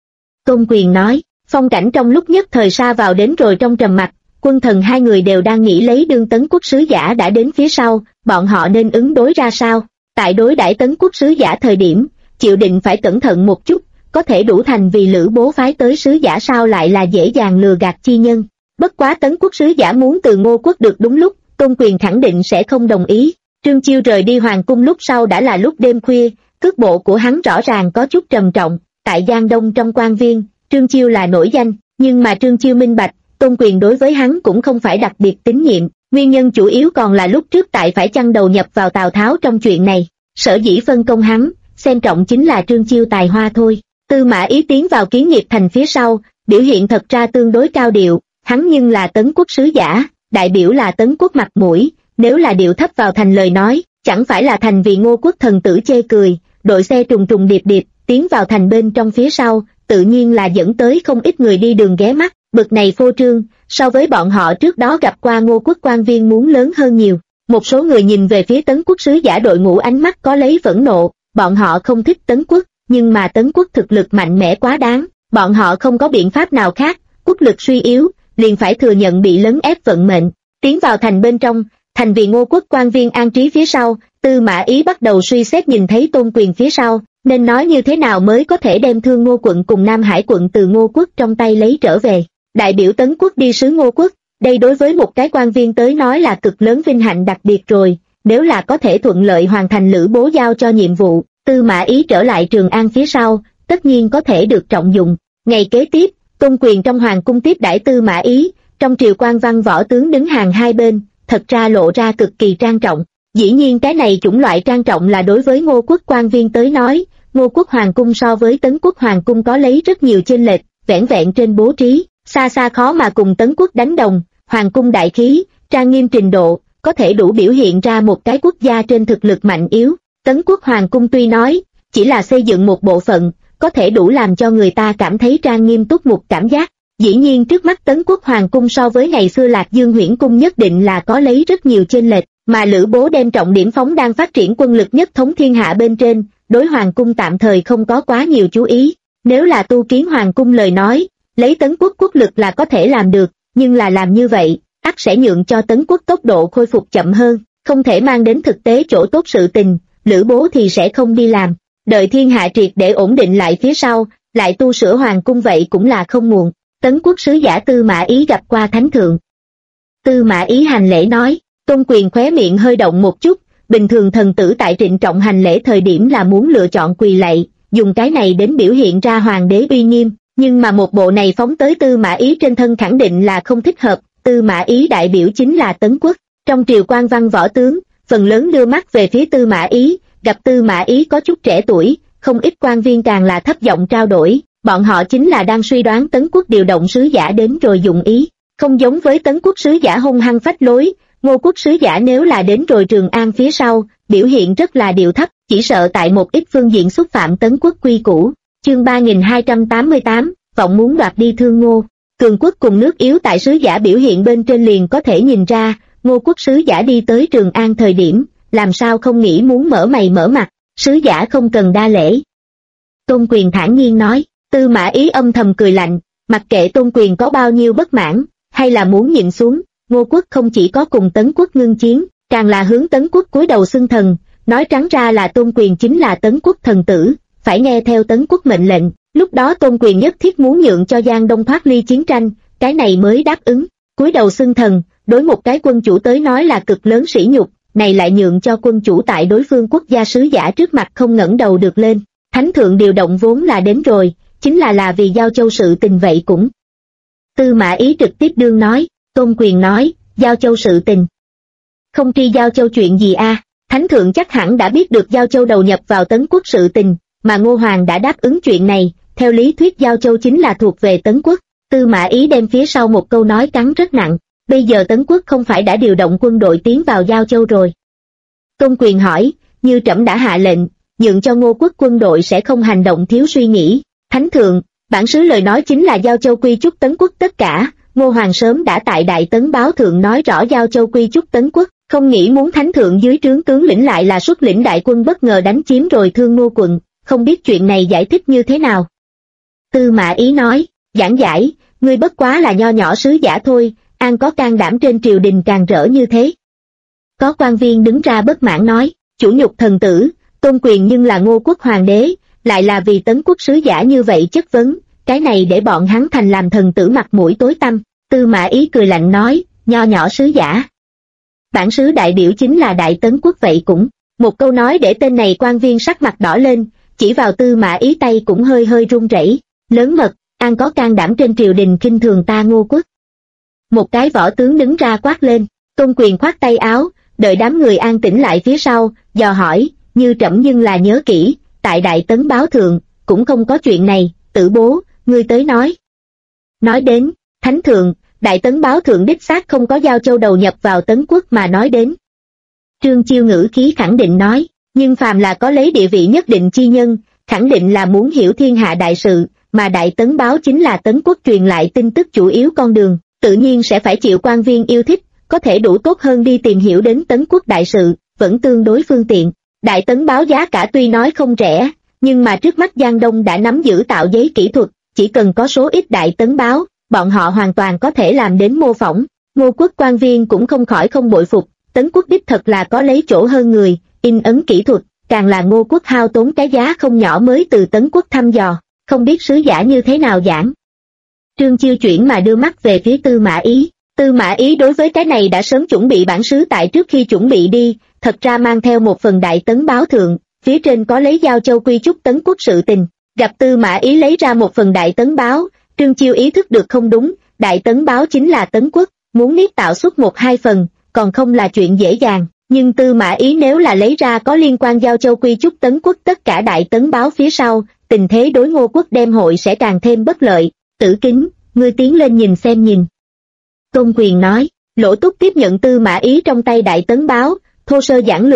Speaker 1: Tôn Quyền nói, phong cảnh trong lúc nhất thời xa vào đến rồi trong trầm mặc, quân thần hai người đều đang nghĩ lấy đương Tấn quốc sứ giả đã đến phía sau, bọn họ nên ứng đối ra sao. Tại đối đãi Tấn quốc sứ giả thời điểm, chịu định phải cẩn thận một chút, có thể đủ thành vì Lữ Bố phái tới sứ giả sao lại là dễ dàng lừa gạt chi nhân. Bất quá Tấn quốc sứ giả muốn từ Ngô quốc được đúng lúc, Tôn Quyền khẳng định sẽ không đồng ý. Trương Chiêu rời đi hoàng cung lúc sau đã là lúc đêm khuya, cước bộ của hắn rõ ràng có chút trầm trọng. Tại Giang Đông trong quan viên, Trương Chiêu là nổi danh, nhưng mà Trương Chiêu minh bạch, Tôn Quyền đối với hắn cũng không phải đặc biệt tín nhiệm, nguyên nhân chủ yếu còn là lúc trước tại phải chăng đầu nhập vào Tào Tháo trong chuyện này. Sở dĩ phân công hắn, xem trọng chính là Trương Chiêu tài hoa thôi. Tư Mã Ý tiến vào Kiến Nghiệp thành phía sau, biểu hiện thật ra tương đối cao điệu, hắn nhưng là Tấn quốc sứ giả, đại biểu là Tấn quốc mặt mũi, nếu là điệu thấp vào thành lời nói, chẳng phải là thành vì Ngô quốc thần tử chê cười. Đội xe trùng trùng điệp điệp tiến vào thành bên trong phía sau, tự nhiên là dẫn tới không ít người đi đường ghé mắt. Bực này phô trương, so với bọn họ trước đó gặp qua Ngô quốc quan viên muốn lớn hơn nhiều. Một số người nhìn về phía Tấn quốc sứ giả đội ngũ ánh mắt có lấy phẫn nộ, bọn họ không thích Tấn quốc, nhưng mà Tấn quốc thực lực mạnh mẽ quá đáng, bọn họ không có biện pháp nào khác, quốc lực suy yếu, liền phải thừa nhận bị lấn ép vận mệnh. Tiến vào thành bên trong, thành vì Ngô quốc quan viên an trí phía sau, Tư Mã Ý bắt đầu suy xét nhìn thấy Tôn Quyền phía sau, nên nói như thế nào mới có thể đem Thương Ngô quận cùng Nam Hải quận từ Ngô quốc trong tay lấy trở về. Đại biểu Tấn quốc đi sứ Ngô quốc, đây đối với một cái quan viên tới nói là cực lớn vinh hạnh đặc biệt rồi, nếu là có thể thuận lợi hoàn thành Lữ Bố giao cho nhiệm vụ, Tư Mã Ý trở lại Trường An phía sau, tất nhiên có thể được trọng dụng. Ngày kế tiếp, Tôn Quyền trong hoàng cung tiếp đãi Tư Mã Ý, trong triều quan văn võ tướng đứng hàng hai bên, thật ra lộ ra cực kỳ trang trọng. Dĩ nhiên cái này chủng loại trang trọng là đối với Ngô quốc quan viên tới nói, Ngô quốc hoàng cung so với Tấn quốc hoàng cung có lấy rất nhiều chênh lệch, vẻn vẹn trên bố trí, xa xa khó mà cùng Tấn quốc đánh đồng. Hoàng cung đại khí, trang nghiêm trình độ, có thể đủ biểu hiện ra một cái quốc gia trên thực lực mạnh yếu. Tấn quốc hoàng cung tuy nói, chỉ là xây dựng một bộ phận, có thể đủ làm cho người ta cảm thấy trang nghiêm túc mục cảm giác. Dĩ nhiên trước mắt Tấn quốc hoàng cung so với ngày xưa Lạc Dương Huyễn cung nhất định là có lấy rất nhiều chênh lệch, mà Lữ Bố đem trọng điểm phóng đang phát triển quân lực nhất thống thiên hạ bên trên, đối hoàng cung tạm thời không có quá nhiều chú ý. Nếu là tu kiến hoàng cung lời nói, lấy Tấn quốc quốc lực là có thể làm được, nhưng là làm như vậy, ắt sẽ nhượng cho Tấn quốc tốc độ khôi phục chậm hơn, không thể mang đến thực tế chỗ tốt sự tình, Lữ Bố thì sẽ không đi làm. Đợi thiên hạ triệt để ổn định lại phía sau, lại tu sửa hoàng cung vậy cũng là không muộn. Tấn quốc sứ giả Tư Mã Ý gặp qua thánh thượng. Tư Mã Ý hành lễ nói, Tôn Quyền khóe miệng hơi động một chút, bình thường thần tử tại trịnh trọng hành lễ thời điểm là muốn lựa chọn quỳ lạy, dùng cái này đến biểu hiện ra hoàng đế uy nghiêm, nhưng mà một bộ này phóng tới Tư Mã Ý trên thân khẳng định là không thích hợp. Tư Mã Ý đại biểu chính là Tấn Quốc, trong triều quan văn võ tướng, phần lớn đưa mắt về phía Tư Mã Ý, gặp Tư Mã Ý có chút trẻ tuổi, không ít quan viên càng là thấp giọng trao đổi, bọn họ chính là đang suy đoán Tấn Quốc điều động sứ giả đến rồi dụng ý, không giống với Tấn Quốc sứ giả hung hăng phách lối, Ngô Quốc sứ giả nếu là đến rồi Trường An phía sau, biểu hiện rất là điệu thấp, chỉ sợ tại một ít phương diện xúc phạm Tấn Quốc quy củ. Chương 3288, vọng muốn đoạt đi Thương Ngô. Cường quốc cùng nước yếu tại sứ giả biểu hiện bên trên liền có thể nhìn ra, Ngô Quốc sứ giả đi tới Trường An thời điểm, làm sao không nghĩ muốn mở mày mở mặt, sứ giả không cần đa lễ. Tôn Quyền thản nhiên nói. Tư Mã Ý âm thầm cười lạnh, mặc kệ Tôn Quyền có bao nhiêu bất mãn, hay là muốn nhịn xuống, Ngô Quốc không chỉ có cùng Tấn Quốc ngưng chiến, càng là hướng Tấn Quốc cúi đầu xưng thần, nói trắng ra là Tôn Quyền chính là Tấn Quốc thần tử, phải nghe theo Tấn Quốc mệnh lệnh. Lúc đó Tôn Quyền nhất thiết muốn nhượng cho Giang Đông thoát ly chiến tranh, cái này mới đáp ứng. Cúi đầu xưng thần, đối một cái quân chủ tới nói là cực lớn sỉ nhục, này lại nhượng cho quân chủ tại đối phương quốc gia sứ giả trước mặt không ngẩng đầu được lên. Thánh thượng điều động vốn là đến rồi, chính là vì Giao Châu sự tình vậy cũng. Tư Mã Ý trực tiếp đương nói. Tôn Quyền nói, Giao Châu sự tình. Không tri Giao Châu chuyện gì a? Thánh thượng chắc hẳn đã biết được Giao Châu đầu nhập vào Tấn Quốc sự tình, mà Ngô Hoàng đã đáp ứng chuyện này, theo lý thuyết Giao Châu chính là thuộc về Tấn Quốc. Tư Mã Ý đem phía sau một câu nói cắn rất nặng, bây giờ Tấn Quốc không phải đã điều động quân đội tiến vào Giao Châu rồi. Tôn Quyền hỏi, như trẫm đã hạ lệnh, nhượng cho Ngô Quốc quân đội sẽ không hành động thiếu suy nghĩ. Thánh thượng, bản sứ lời nói chính là Giao Châu quy chúc Tấn Quốc tất cả, Ngô Hoàng sớm đã tại Đại Tấn báo thượng nói rõ Giao Châu quy chúc Tấn Quốc, không nghĩ muốn Thánh thượng dưới trướng tướng lĩnh lại là xuất lĩnh đại quân bất ngờ đánh chiếm rồi Thương Ngô quận, không biết chuyện này giải thích như thế nào. Tư Mã Ý nói, giảng giải, ngươi bất quá là nho nhỏ sứ giả thôi, an có can đảm trên triều đình càng rỡ như thế. Có quan viên đứng ra bất mãn nói, chủ nhục thần tử, Tôn Quyền nhưng là Ngô Quốc hoàng đế, lại là vì Tấn Quốc sứ giả như vậy chất vấn, cái này để bọn hắn thành làm thần tử mặt mũi tối tăm. Tư Mã Ý cười lạnh nói, nho nhỏ sứ giả. Bản sứ đại biểu chính là Đại Tấn Quốc vậy cũng. Một câu nói để tên này quan viên sắc mặt đỏ lên, chỉ vào Tư Mã Ý tay cũng hơi hơi run rẩy. Lớn mật, an có can đảm trên triều đình khinh thường ta Ngô Quốc. Một cái võ tướng đứng ra quát lên. Tôn Quyền khoát tay áo, đợi đám người an tĩnh lại phía sau, dò hỏi, như trẫm nhưng là nhớ kỹ, tại Đại Tấn báo thượng, cũng không có chuyện này, Tử bố, ngươi tới nói. Nói đến, Thánh thượng, Đại Tấn báo thượng đích xác không có Giao Châu đầu nhập vào Tấn Quốc mà nói đến. Trương Chiêu ngữ khí khẳng định nói, nhưng phàm là có lấy địa vị nhất định chi nhân, khẳng định là muốn hiểu thiên hạ đại sự, mà Đại Tấn báo chính là Tấn Quốc truyền lại tin tức chủ yếu con đường, tự nhiên sẽ phải chịu quan viên yêu thích, có thể đủ tốt hơn đi tìm hiểu đến Tấn Quốc đại sự, vẫn tương đối phương tiện. Đại Tấn báo giá cả tuy nói không rẻ, nhưng mà trước mắt Giang Đông đã nắm giữ tạo giấy kỹ thuật, chỉ cần có số ít Đại Tấn báo, bọn họ hoàn toàn có thể làm đến mô phỏng. Ngô Quốc quan viên cũng không khỏi không bội phục, Tấn Quốc đích thật là có lấy chỗ hơn người, in ấn kỹ thuật, càng là Ngô Quốc hao tốn cái giá không nhỏ mới từ Tấn Quốc thăm dò, không biết sứ giả như thế nào giảng. Trương Chiêu chuyển mà đưa mắt về phía Tư Mã Ý. Tư Mã Ý đối với cái này đã sớm chuẩn bị bản sứ tại trước khi chuẩn bị đi, thật ra mang theo một phần Đại Tấn báo thượng, phía trên có lấy Giao Châu quy chúc Tấn Quốc sự tình. Gặp Tư Mã Ý lấy ra một phần Đại Tấn báo, Trương Chiêu ý thức được không đúng, Đại Tấn báo chính là Tấn Quốc, muốn niết tạo xuất một hai phần, còn không là chuyện dễ dàng. Nhưng Tư Mã Ý nếu là lấy ra có liên quan Giao Châu quy chúc Tấn Quốc tất cả Đại Tấn báo phía sau, tình thế đối Ngô Quốc đem hội sẽ càng thêm bất lợi. Tử Kính, ngươi tiến lên nhìn xem nhìn. Tôn Quyền nói. Lỗ Túc tiếp nhận Tư Mã Ý trong tay Đại Tấn báo, thô sơ giản lược